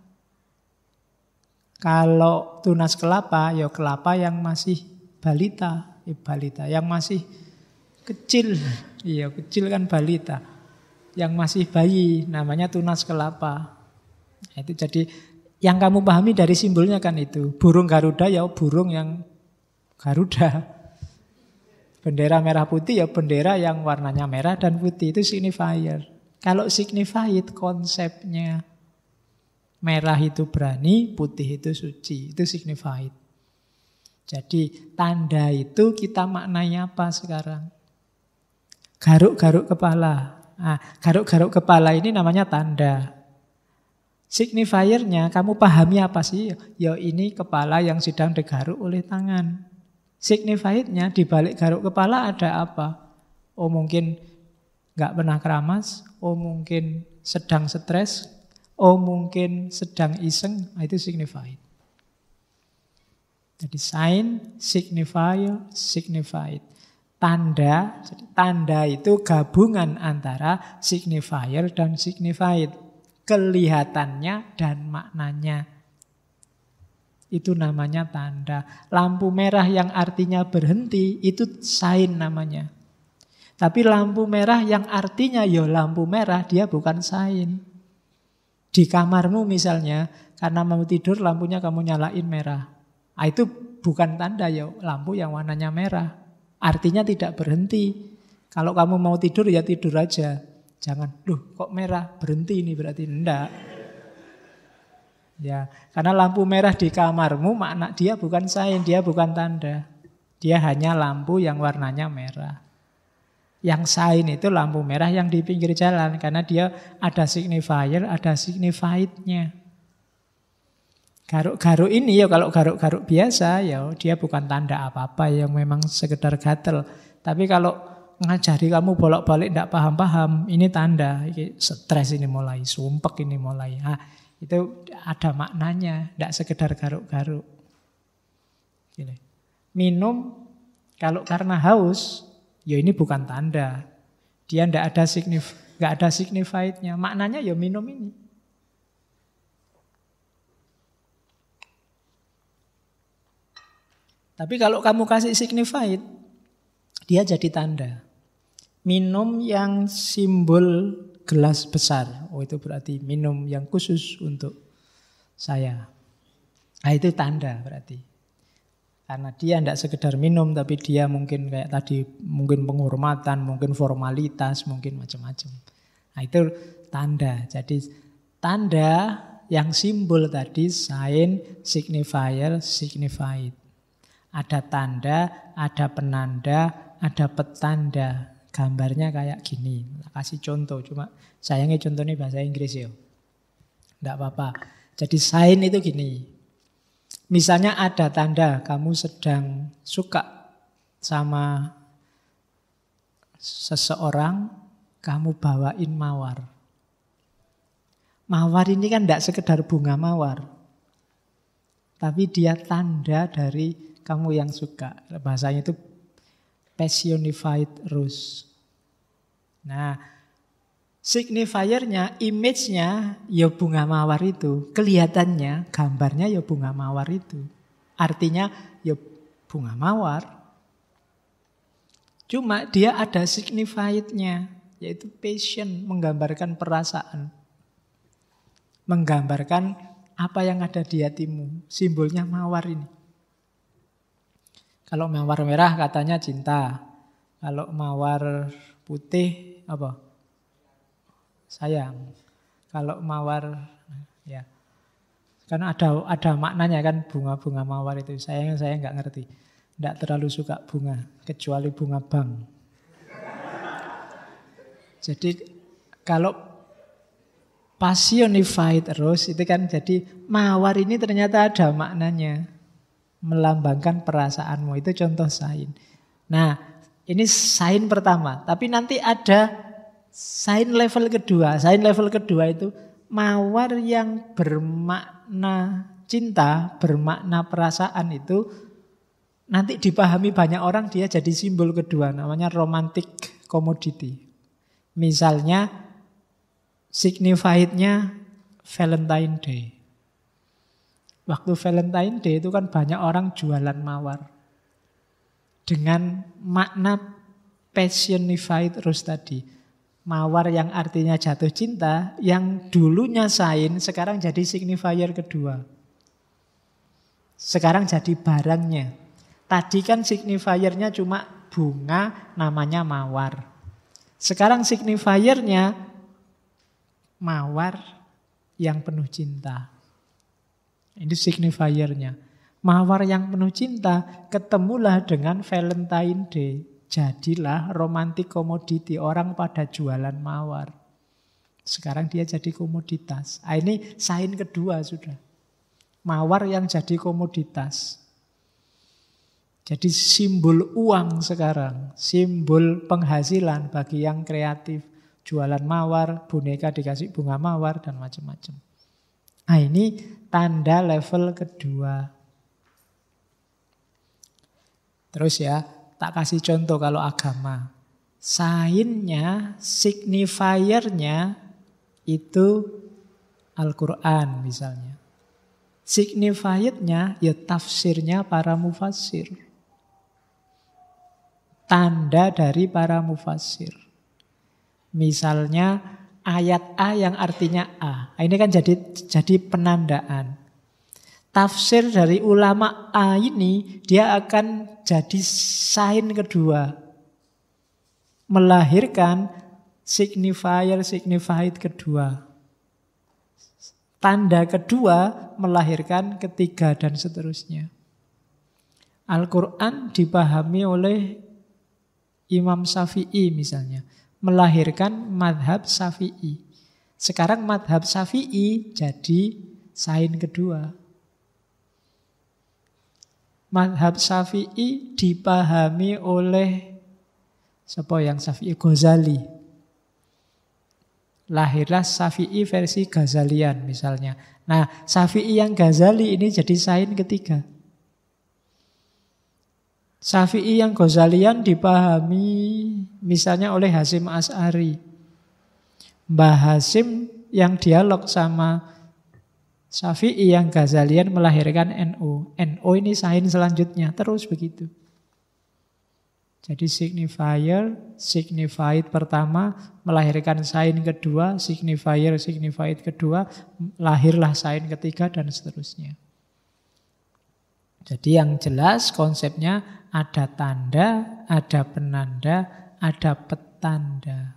Kalau tunas kelapa, ya kelapa yang masih balita, yang masih kecil. Iya, kecil kan balita. Yang masih bayi, namanya tunas kelapa. Nah, itu jadi yang kamu pahami dari simbolnya kan itu. Burung Garuda ya burung yang Garuda. Bendera merah putih ya bendera yang warnanya merah dan putih. Itu signifier. Kalau signified konsepnya merah itu berani, putih itu suci. Itu signified. Jadi tanda itu kita maknanya apa sekarang? Garuk-garuk kepala. Nah, garuk-garuk kepala ini namanya tanda. Signifiernya kamu pahami apa sih? Ya ini kepala yang sedang digaruk oleh tangan. Signifiednya di balik garuk kepala ada apa? Oh mungkin nggak pernah keramas. Oh mungkin sedang stres. Oh mungkin sedang iseng. Nah, itu signified. Jadi sign, signifier, signified. Tanda, jadi tanda itu gabungan antara signifier dan signified. Kelihatannya dan maknanya. Itu namanya tanda. Lampu merah yang artinya berhenti, itu sign namanya. Tapi lampu merah yang artinya ya lampu merah, dia bukan sign. Di kamarmu misalnya, karena mau tidur lampunya kamu nyalain merah. Nah, itu bukan tanda ya, lampu yang warnanya merah. Artinya tidak berhenti. Kalau kamu mau tidur ya tidur aja. Jangan, kok merah, berhenti ini berarti. Enggak. Ya, karena lampu merah di kamarmu makna dia bukan sign, dia bukan tanda. Dia hanya lampu yang warnanya merah. Yang sign itu lampu merah yang di pinggir jalan karena dia ada signifier, ada signifiednya. Garuk-garuk ini ya kalau garuk-garuk biasa ya dia bukan tanda apa-apa yang memang sekedar gatel. Tapi kalau ngajari kamu bolak-balik tidak paham-paham, ini tanda, ini stres ini mulai, sumpek ini mulai. Nah, itu ada maknanya, tidak sekedar garuk-garuk. Gini. Minum kalau karena haus, ya ini bukan tanda. Dia tidak ada signifiednya. Maknanya ya minum ini. Tapi kalau kamu kasih signified, dia jadi tanda. Minum yang simbol gelas besar. Oh itu berarti minum yang khusus untuk saya. Nah itu tanda berarti. Karena dia tidak sekedar minum, tapi dia mungkin kayak tadi, mungkin penghormatan, mungkin formalitas, mungkin macam-macam. Nah itu tanda. Jadi tanda yang simbol tadi, sign, signifier, signified. Ada tanda, ada penanda, ada petanda. Gambarnya kayak gini. Kasih contoh, cuma sayangnya contohnya bahasa Inggris ya. Tidak apa-apa. Jadi sign itu gini. Misalnya ada tanda kamu sedang suka sama seseorang, kamu bawain mawar. Mawar ini kan tidak sekedar bunga mawar. Tapi dia tanda dari kamu yang suka. Bahasanya itu passionified rose. Nah, signifiernya, image-nya ya bunga mawar itu. Kelihatannya, gambarnya ya bunga mawar itu. Artinya ya bunga mawar. Cuma dia ada signified-nya, yaitu passion, menggambarkan perasaan. Menggambarkan apa yang ada di hatimu. Simbolnya mawar ini. Kalau mawar merah katanya cinta. Kalau mawar putih apa? Sayang. Kalau mawar ya. Karena ada maknanya kan bunga-bunga mawar itu. Sayangnya saya nggak ngerti. Nggak terlalu suka bunga kecuali bunga bang. Jadi kalau passionified rose itu kan jadi mawar ini ternyata ada maknanya. melambangkan perasaanmu. Itu contoh sain. Nah, ini sain pertama. Tapi nanti ada sain level kedua. Sain level kedua itu mawar yang bermakna cinta, bermakna perasaan itu nanti dipahami banyak orang, dia jadi simbol kedua. Namanya romantic commodity. Misalnya signified-nya Valentine Day. Waktu Valentine Day itu kan banyak orang jualan mawar. Dengan makna passionified rose tadi. Mawar yang artinya jatuh cinta, yang dulunya sain, sekarang jadi signifier kedua. Sekarang jadi barangnya. Tadi kan signifiernya cuma bunga, namanya mawar. Sekarang signifiernya mawar yang penuh cinta. Ini signifiernya. Mawar yang penuh cinta ketemulah dengan Valentine Day. Jadilah romantic commodity. Orang pada jualan mawar. Sekarang dia jadi komoditas. Ini sain kedua sudah. Mawar yang jadi komoditas. Jadi simbol uang sekarang. Simbol penghasilan bagi yang kreatif. Jualan mawar, boneka dikasih bunga mawar, dan macam-macam. Nah, ini tanda level kedua. Terus ya, tak kasih contoh kalau agama. Sainnya, signifiernya itu Al-Quran misalnya. Signifiednya ya tafsirnya para mufassir. Tanda dari para mufassir. Misalnya ayat A yang artinya A. Ini kan jadi penandaan. Tafsir dari ulama A ini dia akan jadi sain kedua. Melahirkan signified kedua. Tanda kedua melahirkan ketiga dan seterusnya. Al-Quran dipahami oleh Imam Syafi'i misalnya. Melahirkan madhab Syafi'i. Sekarang madhab Syafi'i jadi sain kedua. Madhab Syafi'i dipahami oleh siapa yang Syafi'i? Ghazali. Lahirlah Syafi'i versi Ghazalian misalnya. Nah, Syafi'i yang Ghazali ini jadi sain ketiga. Syafi'i yang Ghazalian dipahami misalnya oleh Hasyim Asy'ari. Mbah Hasyim yang dialog sama Syafi'i yang Ghazalian melahirkan NU. NU ini sain selanjutnya, terus begitu. Jadi signified pertama melahirkan sain kedua, signified kedua, lahirlah sain ketiga dan seterusnya. Jadi yang jelas konsepnya ada tanda, ada penanda, ada petanda.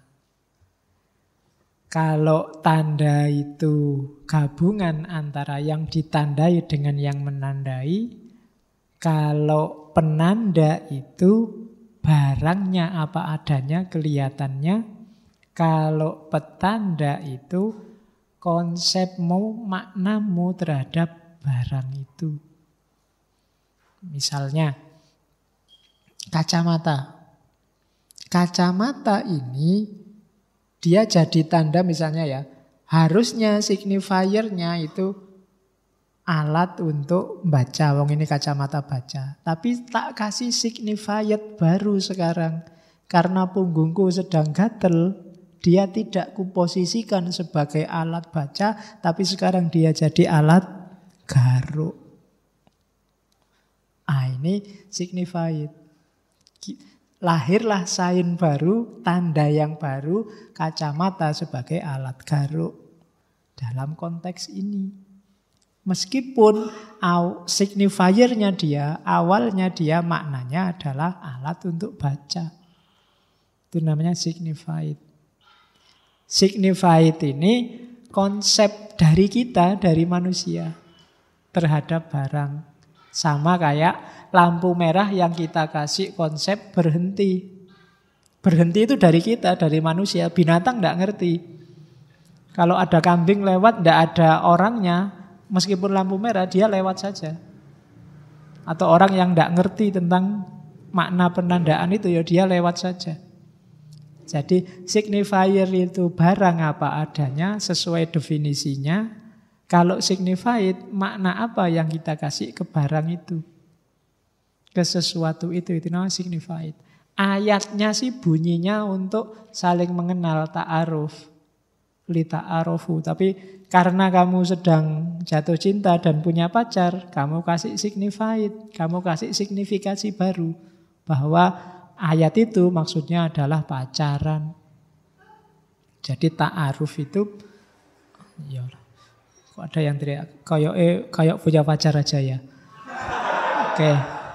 Kalau tanda itu gabungan antara yang ditandai dengan yang menandai, kalau penanda itu barangnya apa adanya kelihatannya, kalau petanda itu konsepmu, maknamu terhadap barang itu. Misalnya kacamata. Kacamata ini dia jadi tanda misalnya ya. Harusnya signifiernya itu alat untuk baca. Wong ini kacamata baca. Tapi tak kasih signified baru sekarang. Karena punggungku sedang gatel, dia tidak kuposisikan sebagai alat baca, tapi sekarang dia jadi alat garuk. Ini signified. Lahirlah sain baru, tanda yang baru, kacamata sebagai alat garuk. Dalam konteks ini. Meskipun signifiernya dia, awalnya dia maknanya adalah alat untuk baca. Itu namanya signified. Signified ini konsep dari kita, dari manusia terhadap barang. Sama kayak lampu merah yang kita kasih konsep berhenti. Berhenti itu dari kita, dari manusia. Binatang tidak ngerti. Kalau ada kambing lewat, tidak ada orangnya, meskipun lampu merah, dia lewat saja. Atau orang yang tidak ngerti tentang makna penandaan itu, ya dia lewat saja. Jadi signifier itu barang apa adanya sesuai definisinya. Kalau signified, makna apa yang kita kasih ke barang itu, ke sesuatu itu namanya signified. Ayatnya sih bunyinya untuk saling mengenal, ta'aruf, li ta'arufu. Tapi karena kamu sedang jatuh cinta dan punya pacar, kamu kasih signified, kamu kasih signifikasi baru bahwa ayat itu maksudnya adalah pacaran. Jadi ta'aruf itu, ya, kok ada yang teriak kayak punya pacar aja ya. Oke.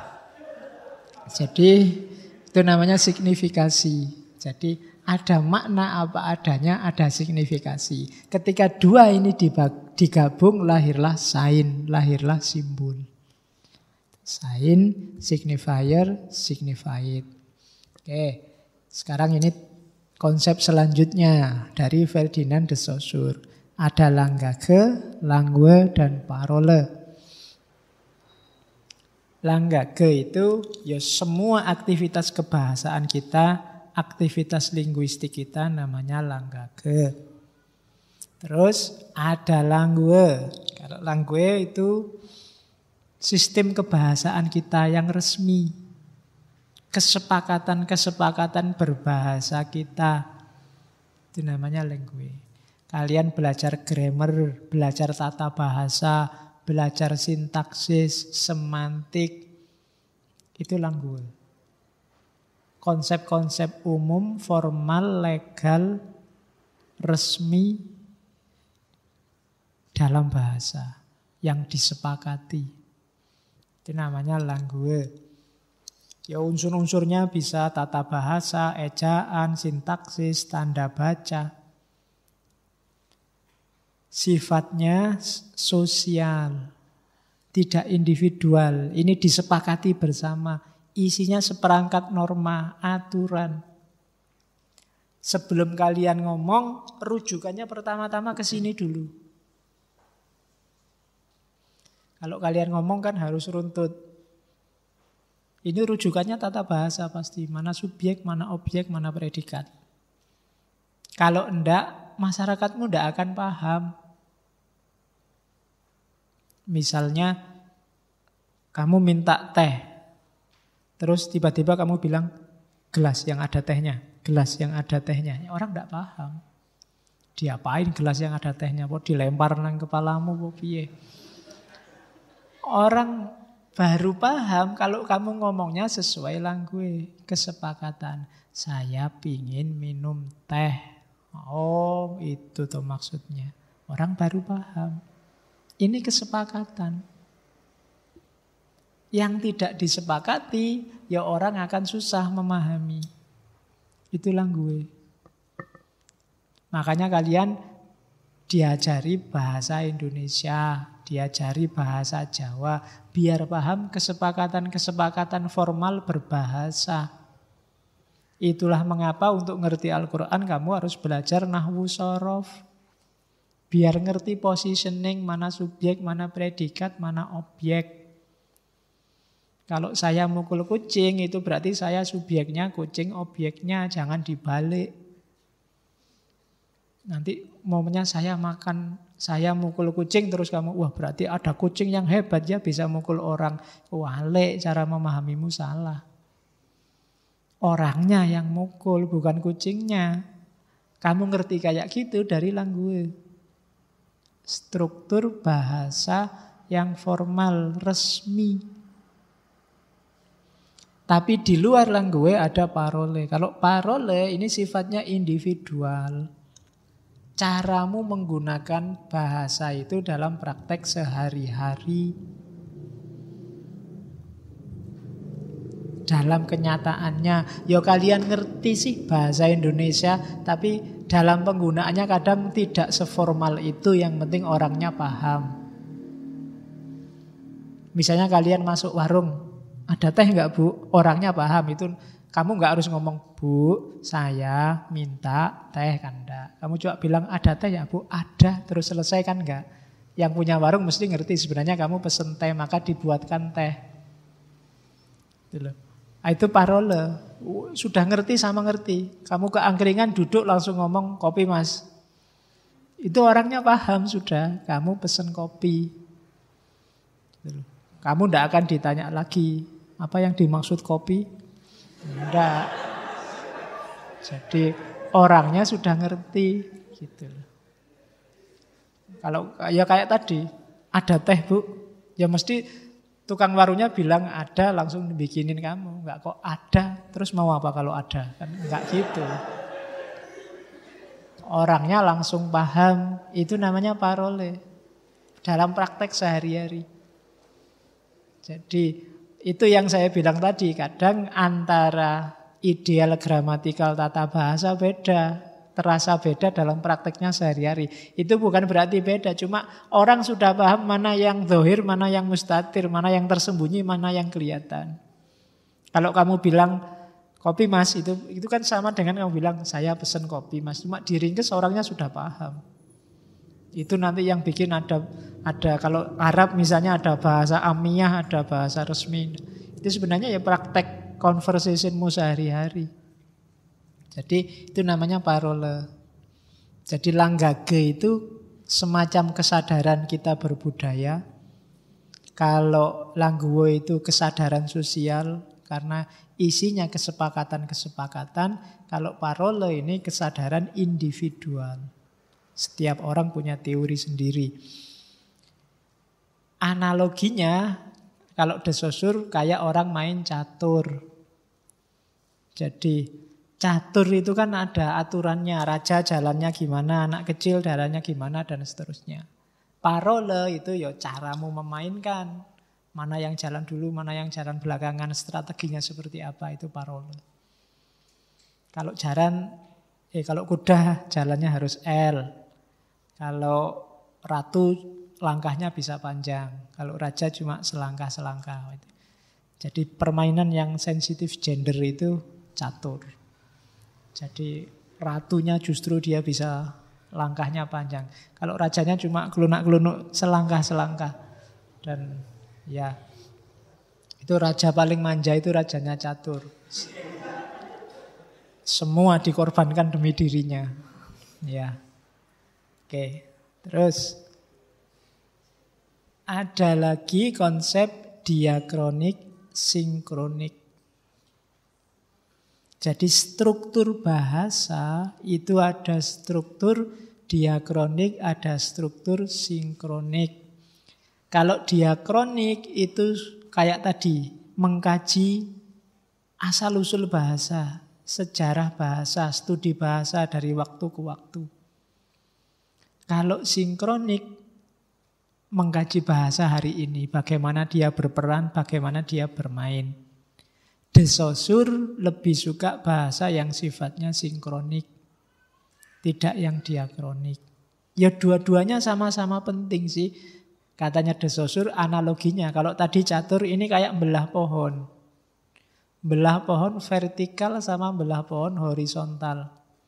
Jadi itu namanya signifikasi. Jadi ada makna apa adanya, ada signifikasi. Ketika dua ini digabung, lahirlah sign, lahirlah simbol. Sign, signifier, signified. Oke, sekarang ini konsep selanjutnya dari Ferdinand de Saussure. Ada langgage, langue, dan parole. Langgage itu ya semua aktivitas kebahasaan kita, aktivitas linguistik kita namanya langgage. Terus ada langue. Kalau langue itu sistem kebahasaan kita yang resmi. Kesepakatan-kesepakatan berbahasa kita. Itu namanya langue. Kalian belajar grammar, belajar tata bahasa, belajar sintaksis, semantik, itu langue. Konsep-konsep umum, formal, legal, resmi dalam bahasa yang disepakati. Itu namanya langue. Ya unsur-unsurnya bisa tata bahasa, ejaan, sintaksis, tanda baca. Sifatnya sosial, tidak individual. Ini disepakati bersama. Isinya seperangkat norma, aturan. Sebelum kalian ngomong, rujukannya pertama-tama ke sini dulu. Kalau kalian ngomong kan harus runtut. Ini rujukannya tata bahasa pasti. Mana subjek, mana objek, mana predikat. Kalau enggak, masyarakatmu enggak akan paham. Misalnya, kamu minta teh. Terus tiba-tiba kamu bilang, gelas yang ada tehnya. Gelas yang ada tehnya. Orang enggak paham. Diapain gelas yang ada tehnya? Kok dilempar nang kepalamu, kok piye? Orang baru paham kalau kamu ngomongnya sesuai langue, kesepakatan. Saya pingin minum teh. Oh, itu tuh maksudnya. Orang baru paham. Ini kesepakatan. Yang tidak disepakati, ya orang akan susah memahami. Itulah gue. Makanya kalian diajari bahasa Indonesia, diajari bahasa Jawa, biar paham kesepakatan-kesepakatan formal berbahasa. Itulah mengapa untuk ngerti Al-Quran kamu harus belajar nahwu shorof. Biar ngerti positioning, mana subjek, mana predikat, mana objek. Kalau saya mukul kucing, itu berarti saya subjeknya, kucing objeknya, jangan dibalik. Nanti momennya saya makan, saya mukul kucing, terus kamu, wah berarti ada kucing yang hebat ya bisa mukul orang. Wale, cara memahamimu salah. Orangnya yang mukul, bukan kucingnya. Kamu ngerti kayak gitu dari langue. Struktur bahasa yang formal, resmi. Tapi di luar langue ada parole. Kalau parole ini sifatnya individual. Caramu menggunakan bahasa itu dalam praktek sehari-hari. Dalam kenyataannya, ya kalian ngerti sih bahasa Indonesia, tapi dalam penggunaannya kadang tidak seformal itu, yang penting orangnya paham. Misalnya kalian masuk warung, ada teh enggak Bu? Orangnya paham, itu kamu enggak harus ngomong, Bu, saya minta teh, kan enggak. Kamu coba bilang, ada teh ya Bu? Ada, terus selesai kan enggak? Yang punya warung mesti ngerti sebenarnya kamu pesen teh, maka dibuatkan teh. Gitu loh. Itu parole. Sudah ngerti sama ngerti. Kamu keangkringan duduk langsung ngomong kopi mas. Itu orangnya paham sudah. Kamu pesen kopi. Gitu loh. Kamu tidak akan ditanya lagi. Apa yang dimaksud kopi? Tidak. Jadi orangnya sudah ngerti. Gitu loh. Kalau ya kayak tadi. Ada teh bu. Ya mesti tukang warungnya bilang ada, langsung bikinin kamu. Enggak kok ada, terus mau apa kalau ada? Kan enggak gitu. Orangnya langsung paham, itu namanya parole. Dalam praktek sehari-hari. Jadi itu yang saya bilang tadi, kadang antara ideal gramatikal tata bahasa beda. Terasa beda dalam prakteknya sehari-hari. Itu bukan berarti beda, cuma orang sudah paham mana yang zahir, mana yang mustatir, mana yang tersembunyi, mana yang kelihatan. Kalau kamu bilang kopi mas, itu kan sama dengan kamu bilang saya pesen kopi mas, cuma diringkes orangnya sudah paham. Itu nanti yang bikin ada kalau Arab misalnya ada bahasa amiyah, ada bahasa resmi. Itu sebenarnya ya praktek conversationmu sehari-hari. Jadi itu namanya parole. Jadi langgage itu semacam kesadaran kita berbudaya. Kalau langguo itu kesadaran sosial karena isinya kesepakatan-kesepakatan. Kalau parole ini kesadaran individual. Setiap orang punya teori sendiri. Analoginya kalau de Saussure kayak orang main catur. Jadi catur itu kan ada aturannya, raja jalannya gimana, anak kecil jalannya gimana, dan seterusnya. Parole itu ya caramu memainkan. Mana yang jalan dulu, mana yang jalan belakangan, strateginya seperti apa, itu parole. Kalau kalau kuda jalannya harus L. Kalau ratu langkahnya bisa panjang. Kalau raja cuma selangkah-selangkah. Jadi permainan yang sensitif gender itu catur. Jadi ratunya justru dia bisa langkahnya panjang. Kalau rajanya cuma kelunak-kelunuk selangkah-selangkah. Dan ya itu raja paling manja, itu rajanya catur. Semua dikorbankan demi dirinya. Ya. Oke. Terus ada lagi konsep diakronik sinkronik. Jadi struktur bahasa itu ada struktur diakronik, ada struktur sinkronik. Kalau diakronik itu kayak tadi, mengkaji asal-usul bahasa, sejarah bahasa, studi bahasa dari waktu ke waktu. Kalau sinkronik, mengkaji bahasa hari ini, bagaimana dia berperan, bagaimana dia bermain. De Saussure lebih suka bahasa yang sifatnya sinkronik, tidak yang diakronik. Ya dua-duanya sama-sama penting sih. Katanya De Saussure analoginya, kalau tadi catur ini kayak belah pohon. Belah pohon vertikal sama belah pohon horizontal.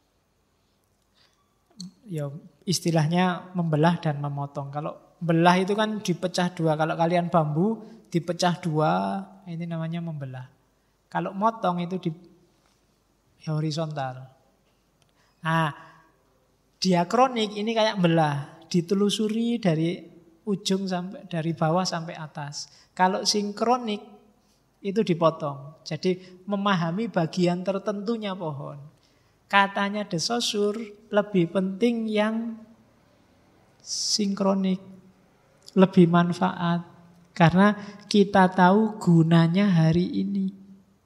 Ya istilahnya membelah dan memotong. Kalau belah itu kan dipecah dua. Kalau kalian bambu dipecah dua, ini namanya membelah. Kalau motong itu di horizontal. Nah, diakronik ini kayak belah, ditelusuri dari ujung sampai dari bawah sampai atas. Kalau sinkronik itu dipotong. Jadi memahami bagian tertentunya pohon. Katanya De Saussure lebih penting yang sinkronik, lebih manfaat karena kita tahu gunanya hari ini.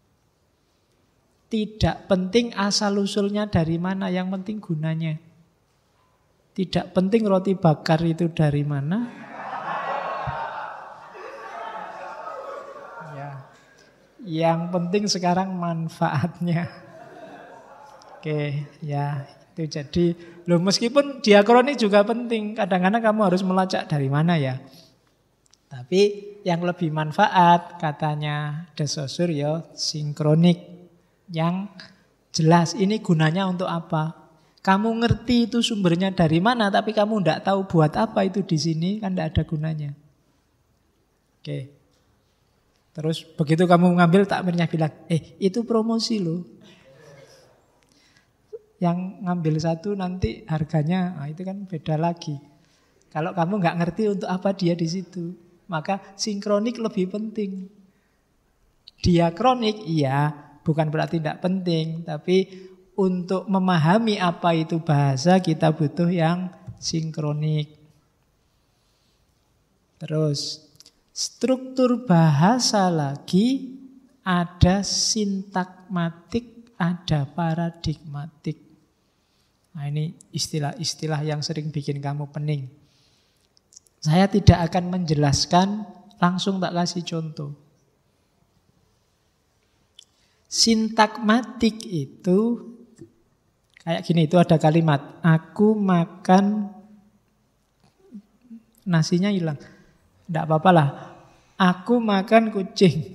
Tidak penting asal-usulnya dari mana, yang penting gunanya. Tidak penting roti bakar itu dari mana. Ya. Yang penting sekarang manfaatnya. Oke, ya itu jadi. Loh, meskipun diakronik juga penting, kadang-kadang kamu harus melacak dari mana ya. Tapi yang lebih manfaat katanya De Saussure ya sinkronik. Yang jelas ini gunanya untuk apa. Kamu ngerti itu sumbernya dari mana, tapi kamu tidak tahu buat apa itu di sini, kan tidak ada gunanya. Oke. Terus begitu kamu ngambil, takmirnya bilang, itu promosi loh. Yang ngambil satu nanti harganya, itu kan beda lagi. Kalau kamu nggak ngerti untuk apa dia di situ, maka sinkronik lebih penting. Diakronik, iya, bukan berarti tidak penting, tapi untuk memahami apa itu bahasa kita butuh yang sinkronik. Terus struktur bahasa lagi ada sintagmatik, ada paradigmatik. Nah, ini istilah-istilah yang sering bikin kamu pening. Saya tidak akan menjelaskan, langsung tak kasih contoh. Sintagmatik itu kayak gini, itu ada kalimat, aku makan, nasinya hilang. Tidak apa-apa lah, aku makan kucing.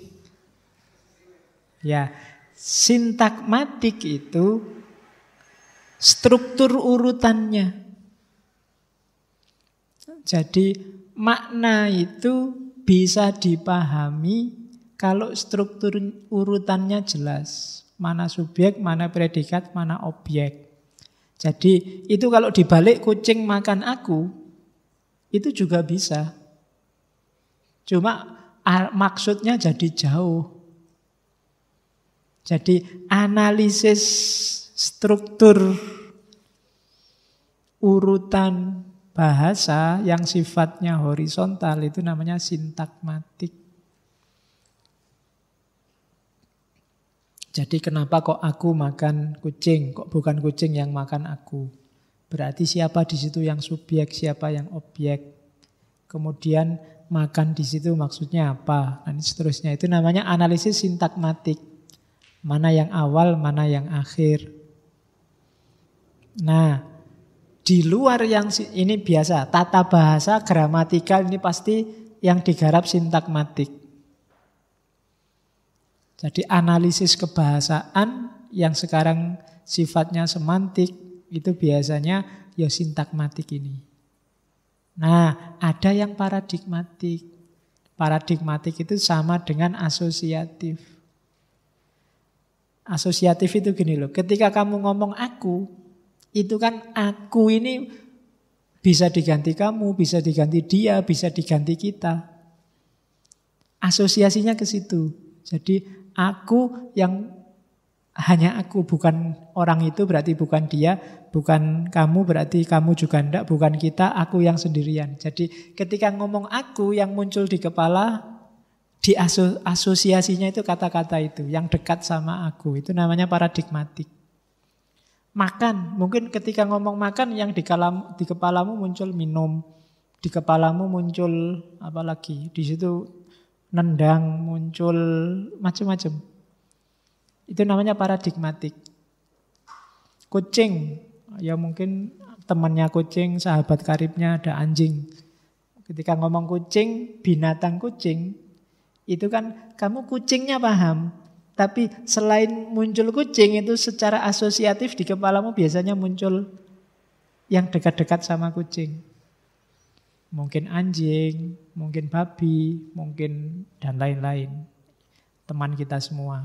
Ya, sintagmatik itu struktur urutannya. Jadi makna itu bisa dipahami kalau struktur urutannya jelas. Mana subjek, mana predikat, mana objek. Jadi itu kalau dibalik kucing makan aku, itu juga bisa. Cuma maksudnya jadi jauh. Jadi analisis struktur urutan bahasa yang sifatnya horizontal itu namanya sintagmatik. Jadi kenapa kok aku makan kucing, kok bukan kucing yang makan aku? Berarti siapa di situ yang subjek, siapa yang objek. Kemudian makan di situ maksudnya apa? Dan seterusnya. Itu namanya analisis sintagmatik. Mana yang awal, mana yang akhir. Nah, di luar yang ini biasa, tata bahasa, gramatikal ini pasti yang digarap sintagmatik. Jadi analisis kebahasaan yang sekarang sifatnya semantik itu biasanya ya sintagmatik ini. Nah, ada yang paradigmatik. Paradigmatik itu sama dengan asosiatif. Asosiatif itu gini loh, ketika kamu ngomong aku, itu kan aku ini bisa diganti kamu, bisa diganti dia, bisa diganti kita. Asosiasinya ke situ. Jadi aku yang hanya aku, bukan orang itu berarti bukan dia, bukan kamu berarti kamu juga enggak, bukan kita, aku yang sendirian. Jadi ketika ngomong aku yang muncul di kepala, di asosiasinya itu kata-kata itu, yang dekat sama aku, itu namanya paradigmatik. Makan, mungkin ketika ngomong makan yang di kepalamu muncul minum, di kepalamu muncul apa lagi, di situ nendang, muncul macam-macam. Itu namanya paradigmatik. Kucing, ya mungkin temannya kucing, sahabat karibnya ada anjing. Ketika ngomong kucing, binatang kucing, itu kan kamu kucingnya paham. Tapi selain muncul kucing, itu secara asosiatif di kepalamu biasanya muncul yang dekat-dekat sama kucing. Mungkin anjing, mungkin babi, mungkin dan lain-lain. Teman kita semua.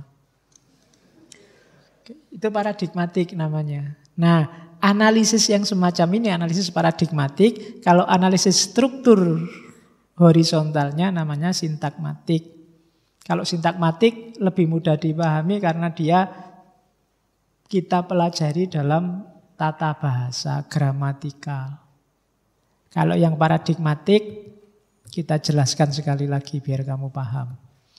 Itu paradigmatik namanya. Nah, analisis yang semacam ini, analisis paradigmatik, kalau analisis struktur horizontalnya namanya sintagmatik. Kalau sintagmatik lebih mudah dipahami karena dia kita pelajari dalam tata bahasa gramatikal. Kalau yang paradigmatik, kita jelaskan sekali lagi biar kamu paham.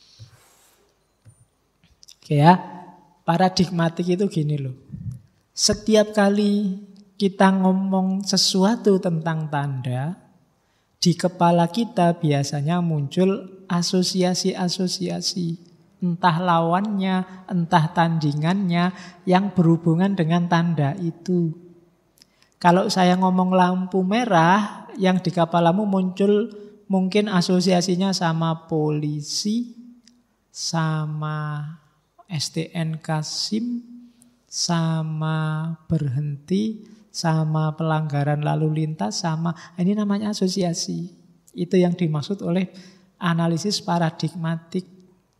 Oke ya, paradigmatik itu gini loh. Setiap kali kita ngomong sesuatu tentang tanda, di kepala kita biasanya muncul asosiasi-asosiasi. Entah lawannya, entah tandingannya yang berhubungan dengan tanda itu. Kalau saya ngomong lampu merah, yang di kepalamu muncul mungkin asosiasinya sama polisi, sama STNK SIM, sama berhenti, sama pelanggaran lalu lintas, sama ini namanya asosiasi. Itu yang dimaksud oleh analisis paradigmatik.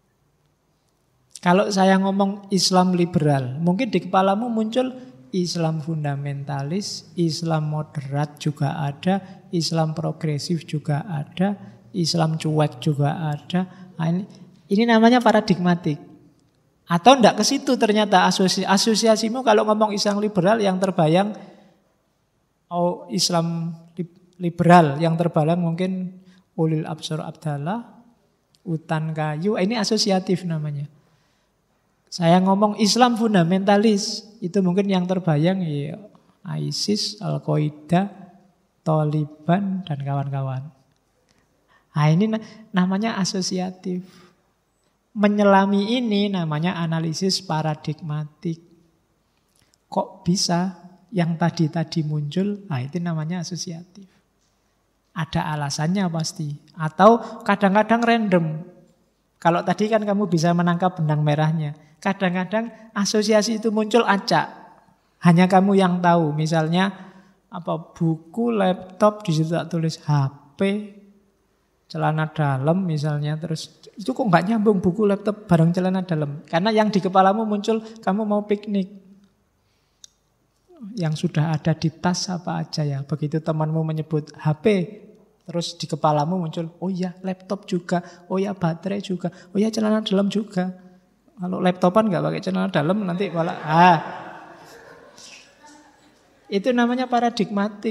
Kalau saya ngomong Islam liberal, mungkin di kepalamu muncul Islam fundamentalis, Islam moderat juga ada, Islam progresif juga ada, Islam cuek juga ada. Nah, ini namanya paradigmatik. Atau enggak ke situ ternyata asosiasimu kalau ngomong Islam liberal yang terbayang Islam liberal yang terbayang mungkin Ulil Absar Abdallah, Utan Kayu, ini asosiatif namanya. Saya ngomong Islam fundamentalis, itu mungkin yang terbayang ya ISIS, Al-Qaeda, Taliban, dan kawan-kawan. Nah ini namanya asosiatif. Menyelami ini namanya analisis paradigmatik. Kok bisa yang tadi muncul? Nah itu namanya asosiatif. Ada alasannya pasti. Atau kadang-kadang random. Kalau tadi kan kamu bisa menangkap benang merahnya. Kadang-kadang asosiasi itu muncul acak. Hanya kamu yang tahu. Misalnya buku, laptop, di situ tak tulis HP, celana dalam misalnya. Terus itu kok nggak nyambung buku, laptop bareng celana dalam. Karena yang di kepalamu muncul kamu mau piknik. Yang sudah ada di tas apa aja ya. Begitu temanmu menyebut HP, terus di kepalamu muncul, oh ya laptop juga, oh ya baterai juga, oh ya celana dalam juga. Kalau laptopan nggak pakai celana dalam nanti malah itu namanya paradigmatik.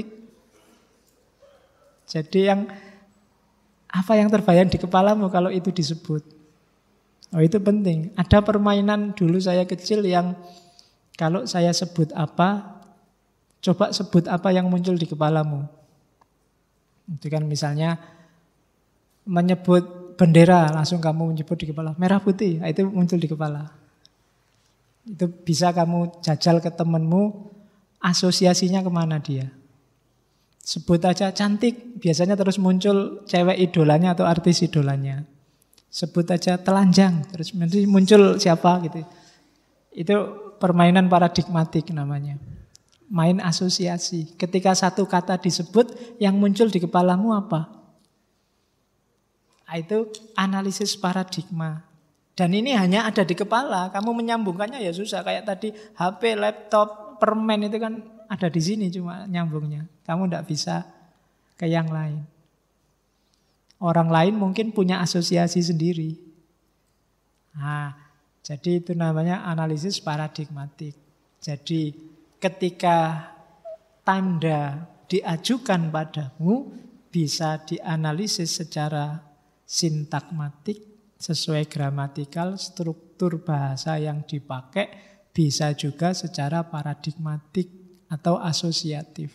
Jadi apa yang terbayang di kepalamu kalau itu disebut? Oh itu penting. Ada permainan dulu saya kecil yang kalau saya sebut apa, coba sebut apa yang muncul di kepalamu. Itu kan misalnya menyebut bendera, langsung kamu menyebut di kepala merah putih, itu muncul di kepala. Itu bisa kamu jajal ke temenmu, asosiasinya kemana dia. Sebut aja cantik, biasanya terus muncul cewek idolanya atau artis idolanya. Sebut aja telanjang, terus muncul siapa gitu. Itu permainan paradigmatik namanya. Main asosiasi. Ketika satu kata disebut, yang muncul di kepalamu apa? Itu analisis paradigma. Dan ini hanya ada di kepala. Kamu menyambungkannya ya susah. Kayak tadi HP, laptop, permen itu kan ada di sini cuma nyambungnya. Kamu tidak bisa ke yang lain. Orang lain mungkin punya asosiasi sendiri. Nah, jadi itu namanya analisis paradigmatik. Jadi ketika tanda diajukan padamu bisa dianalisis secara sintakmatik, sesuai gramatikal, struktur bahasa yang dipakai, bisa juga secara paradigmatik atau asosiatif.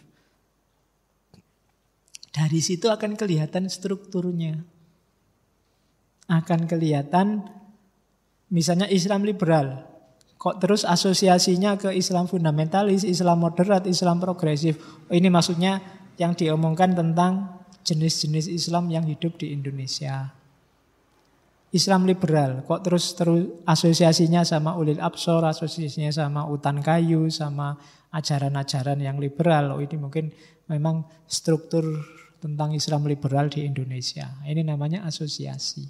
Dari situ akan kelihatan strukturnya. Akan kelihatan misalnya Islam liberal. Kok terus asosiasinya ke Islam fundamentalis, Islam moderat, Islam progresif. Ini maksudnya yang diomongkan tentang jenis-jenis Islam yang hidup di Indonesia. Islam liberal, kok terus asosiasinya sama Ulil Absar, asosiasinya sama Utan Kayu, sama ajaran-ajaran yang liberal. Ini mungkin memang struktur tentang Islam liberal di Indonesia. Ini namanya asosiasi.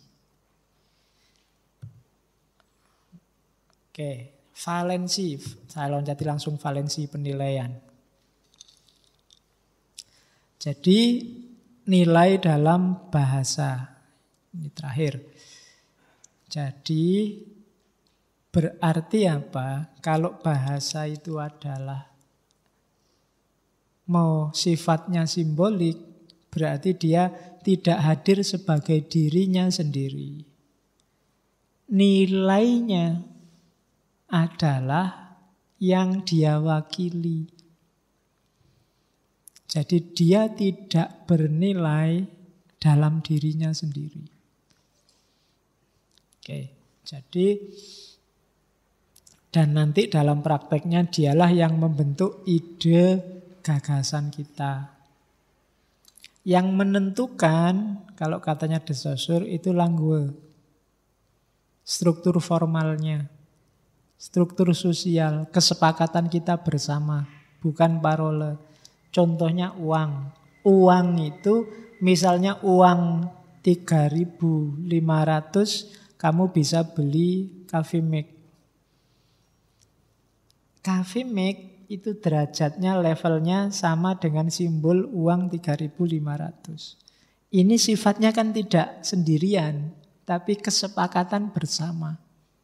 Oke, valensi. Saya loncati langsung valensi penilaian. Jadi nilai dalam bahasa. Ini terakhir. Jadi berarti apa? Kalau bahasa itu adalah mau sifatnya simbolik, berarti dia tidak hadir sebagai dirinya sendiri. Nilainya adalah yang dia wakili. Jadi dia tidak bernilai dalam dirinya sendiri. Oke, jadi dan nanti dalam prakteknya dialah yang membentuk ide gagasan kita. Yang menentukan, kalau katanya De Saussure, itu langue. Struktur formalnya, struktur sosial, kesepakatan kita bersama, bukan parole. Contohnya uang. Uang itu misalnya uang 3.500 kamu bisa beli coffee mug. Coffee mug itu derajatnya, levelnya sama dengan simbol uang 3.500. Ini sifatnya kan tidak sendirian, tapi kesepakatan bersama.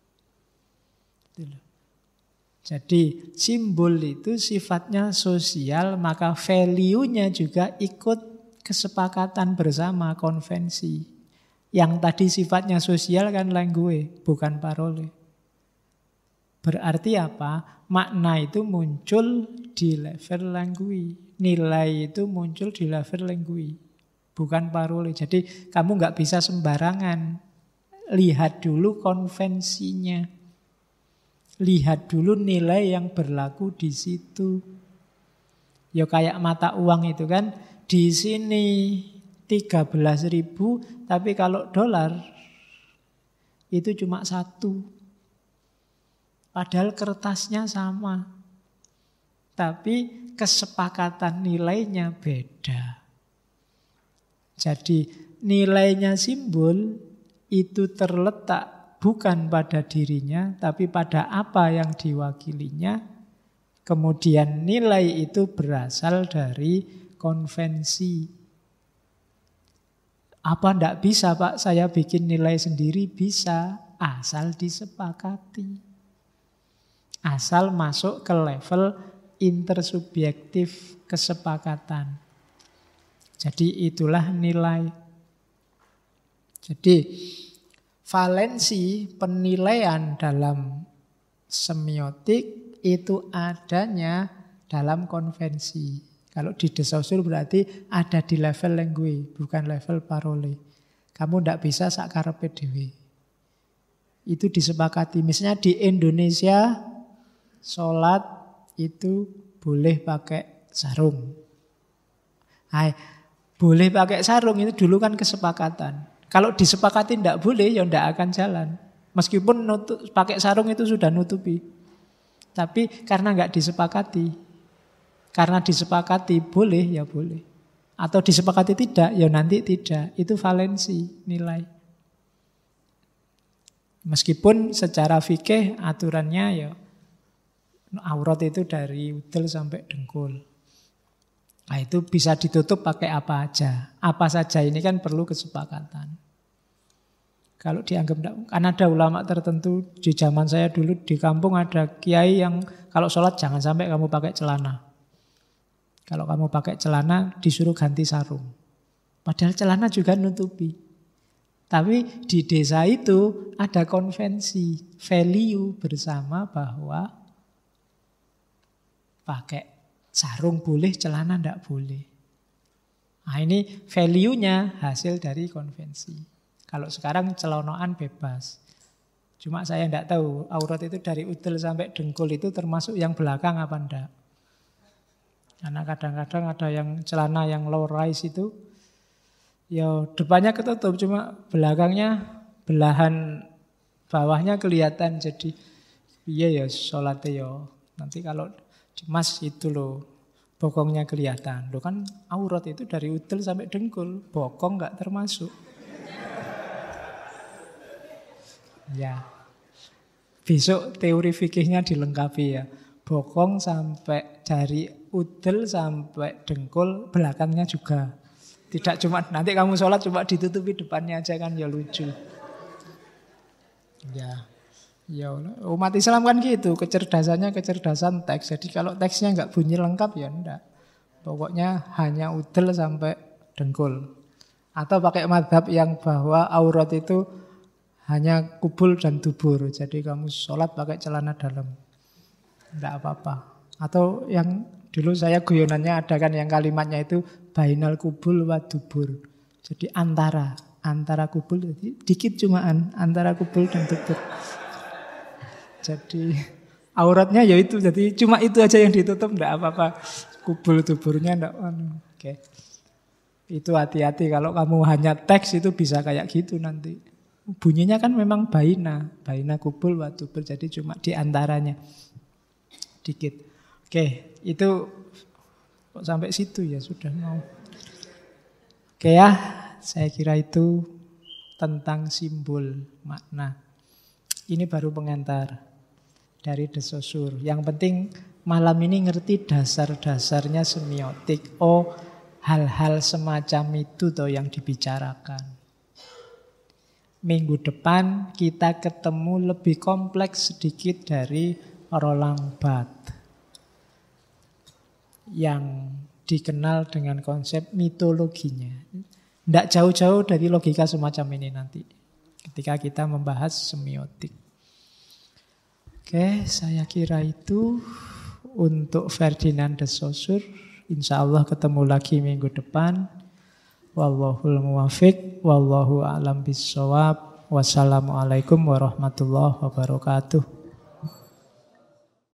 Jadi simbol itu sifatnya sosial, maka value-nya juga ikut kesepakatan bersama, konvensi. Yang tadi sifatnya sosial kan langue, bukan parole. Berarti apa? Makna itu muncul di level langue. Nilai itu muncul di level langue, bukan parole. Jadi kamu nggak bisa sembarangan. Lihat dulu konvensinya. Lihat dulu nilai yang berlaku di situ. Ya kayak mata uang itu kan, di sini 13.000, tapi kalau dolar itu cuma 1. Padahal kertasnya sama. Tapi kesepakatan nilainya beda. Jadi nilainya simbol itu terletak bukan pada dirinya, tapi pada apa yang diwakilinya. Kemudian nilai itu berasal dari konvensi. Apa ndak bisa Pak saya bikin nilai sendiri? Bisa, asal disepakati. Asal masuk ke level intersubjektif kesepakatan. Jadi itulah nilai. Jadi valensi penilaian dalam semiotik itu adanya dalam konvensi. Kalau di De Saussure berarti ada di level langue, bukan level parole. Kamu tidak bisa sakarepe dhewe. Itu disepakati. Misalnya di Indonesia, sholat itu boleh pakai sarung. Hai, boleh pakai sarung itu dulu kan kesepakatan. Kalau disepakati tidak boleh, ya tidak akan jalan. Meskipun pakai sarung itu sudah nutupi. Tapi karena nggak disepakati. Karena disepakati boleh, ya boleh. Atau disepakati tidak, ya nanti tidak. Itu valensi nilai. Meskipun secara fikih aturannya ya aurat itu dari udel sampai dengkul. Nah itu bisa ditutup pakai apa aja. Apa saja ini kan perlu kesepakatan. Kalau dianggap tidak, kan ada ulama tertentu di zaman saya dulu di kampung ada kiai yang kalau sholat jangan sampai kamu pakai celana. Kalau kamu pakai celana disuruh ganti sarung. Padahal celana juga nutupi. Tapi di desa itu ada konvensi, value bersama bahwa pakai sarung boleh, celana tidak boleh. Nah ini value-nya hasil dari konvensi. Kalau sekarang celonoan bebas. Cuma saya tidak tahu aurat itu dari udel sampai dengkul itu termasuk yang belakang apa enggak. Karena kadang-kadang ada yang celana yang low rise itu, ya depannya ketutup, cuma belakangnya belahan bawahnya kelihatan. Jadi iya ya sholatnya ya. Nanti kalau Mas itu loh, bokongnya kelihatan. Loh kan aurat itu dari udel sampai dengkul, bokong nggak termasuk. Ya, besok teori fikihnya dilengkapi ya. Bokong sampai dari udel sampai dengkul, belakangnya juga. Tidak cuma nanti kamu sholat cuma ditutupi depannya aja kan ya lucu. Ya. Ya, umat Islam kan gitu, kecerdasannya kecerdasan teks. Jadi kalau teksnya nggak bunyi lengkap ya enggak. Pokoknya hanya udel sampai dengkul. Atau pakai madhab yang bahwa aurat itu hanya kubul dan dubur. Jadi kamu sholat pakai celana dalam. Enggak apa-apa. Atau yang dulu saya guyonannya ada kan yang kalimatnya itu bainal kubul wa dubur. Jadi antara kubul, jadi dikit cumaan antara kubul dan dubur. Jadi auratnya ya itu, jadi cuma itu aja yang ditutup, enggak apa-apa. Kubul tuburnya enggak. Oke. Itu hati-hati kalau kamu hanya teks itu bisa kayak gitu nanti. Bunyinya kan memang baina kubul wa tubur, jadi cuma di antaranya. Dikit. Oke, itu kok sampai situ ya sudah mau. Oke ya, saya kira itu tentang simbol makna. Ini baru pengantar dari De Saussure. Yang penting malam ini ngerti dasar-dasarnya semiotik. Oh, hal-hal semacam itu toh yang dibicarakan. Minggu depan kita ketemu lebih kompleks sedikit dari Roland Barthes yang dikenal dengan konsep mitologinya. Tidak jauh-jauh dari logika semacam ini nanti ketika kita membahas semiotik. Oke, saya kira itu untuk Ferdinand de Saussure. Insya Allah ketemu lagi minggu depan. Wallahul muwafiq, wallahu a'lam bissawab. Wassalamualaikum warahmatullahi wabarakatuh.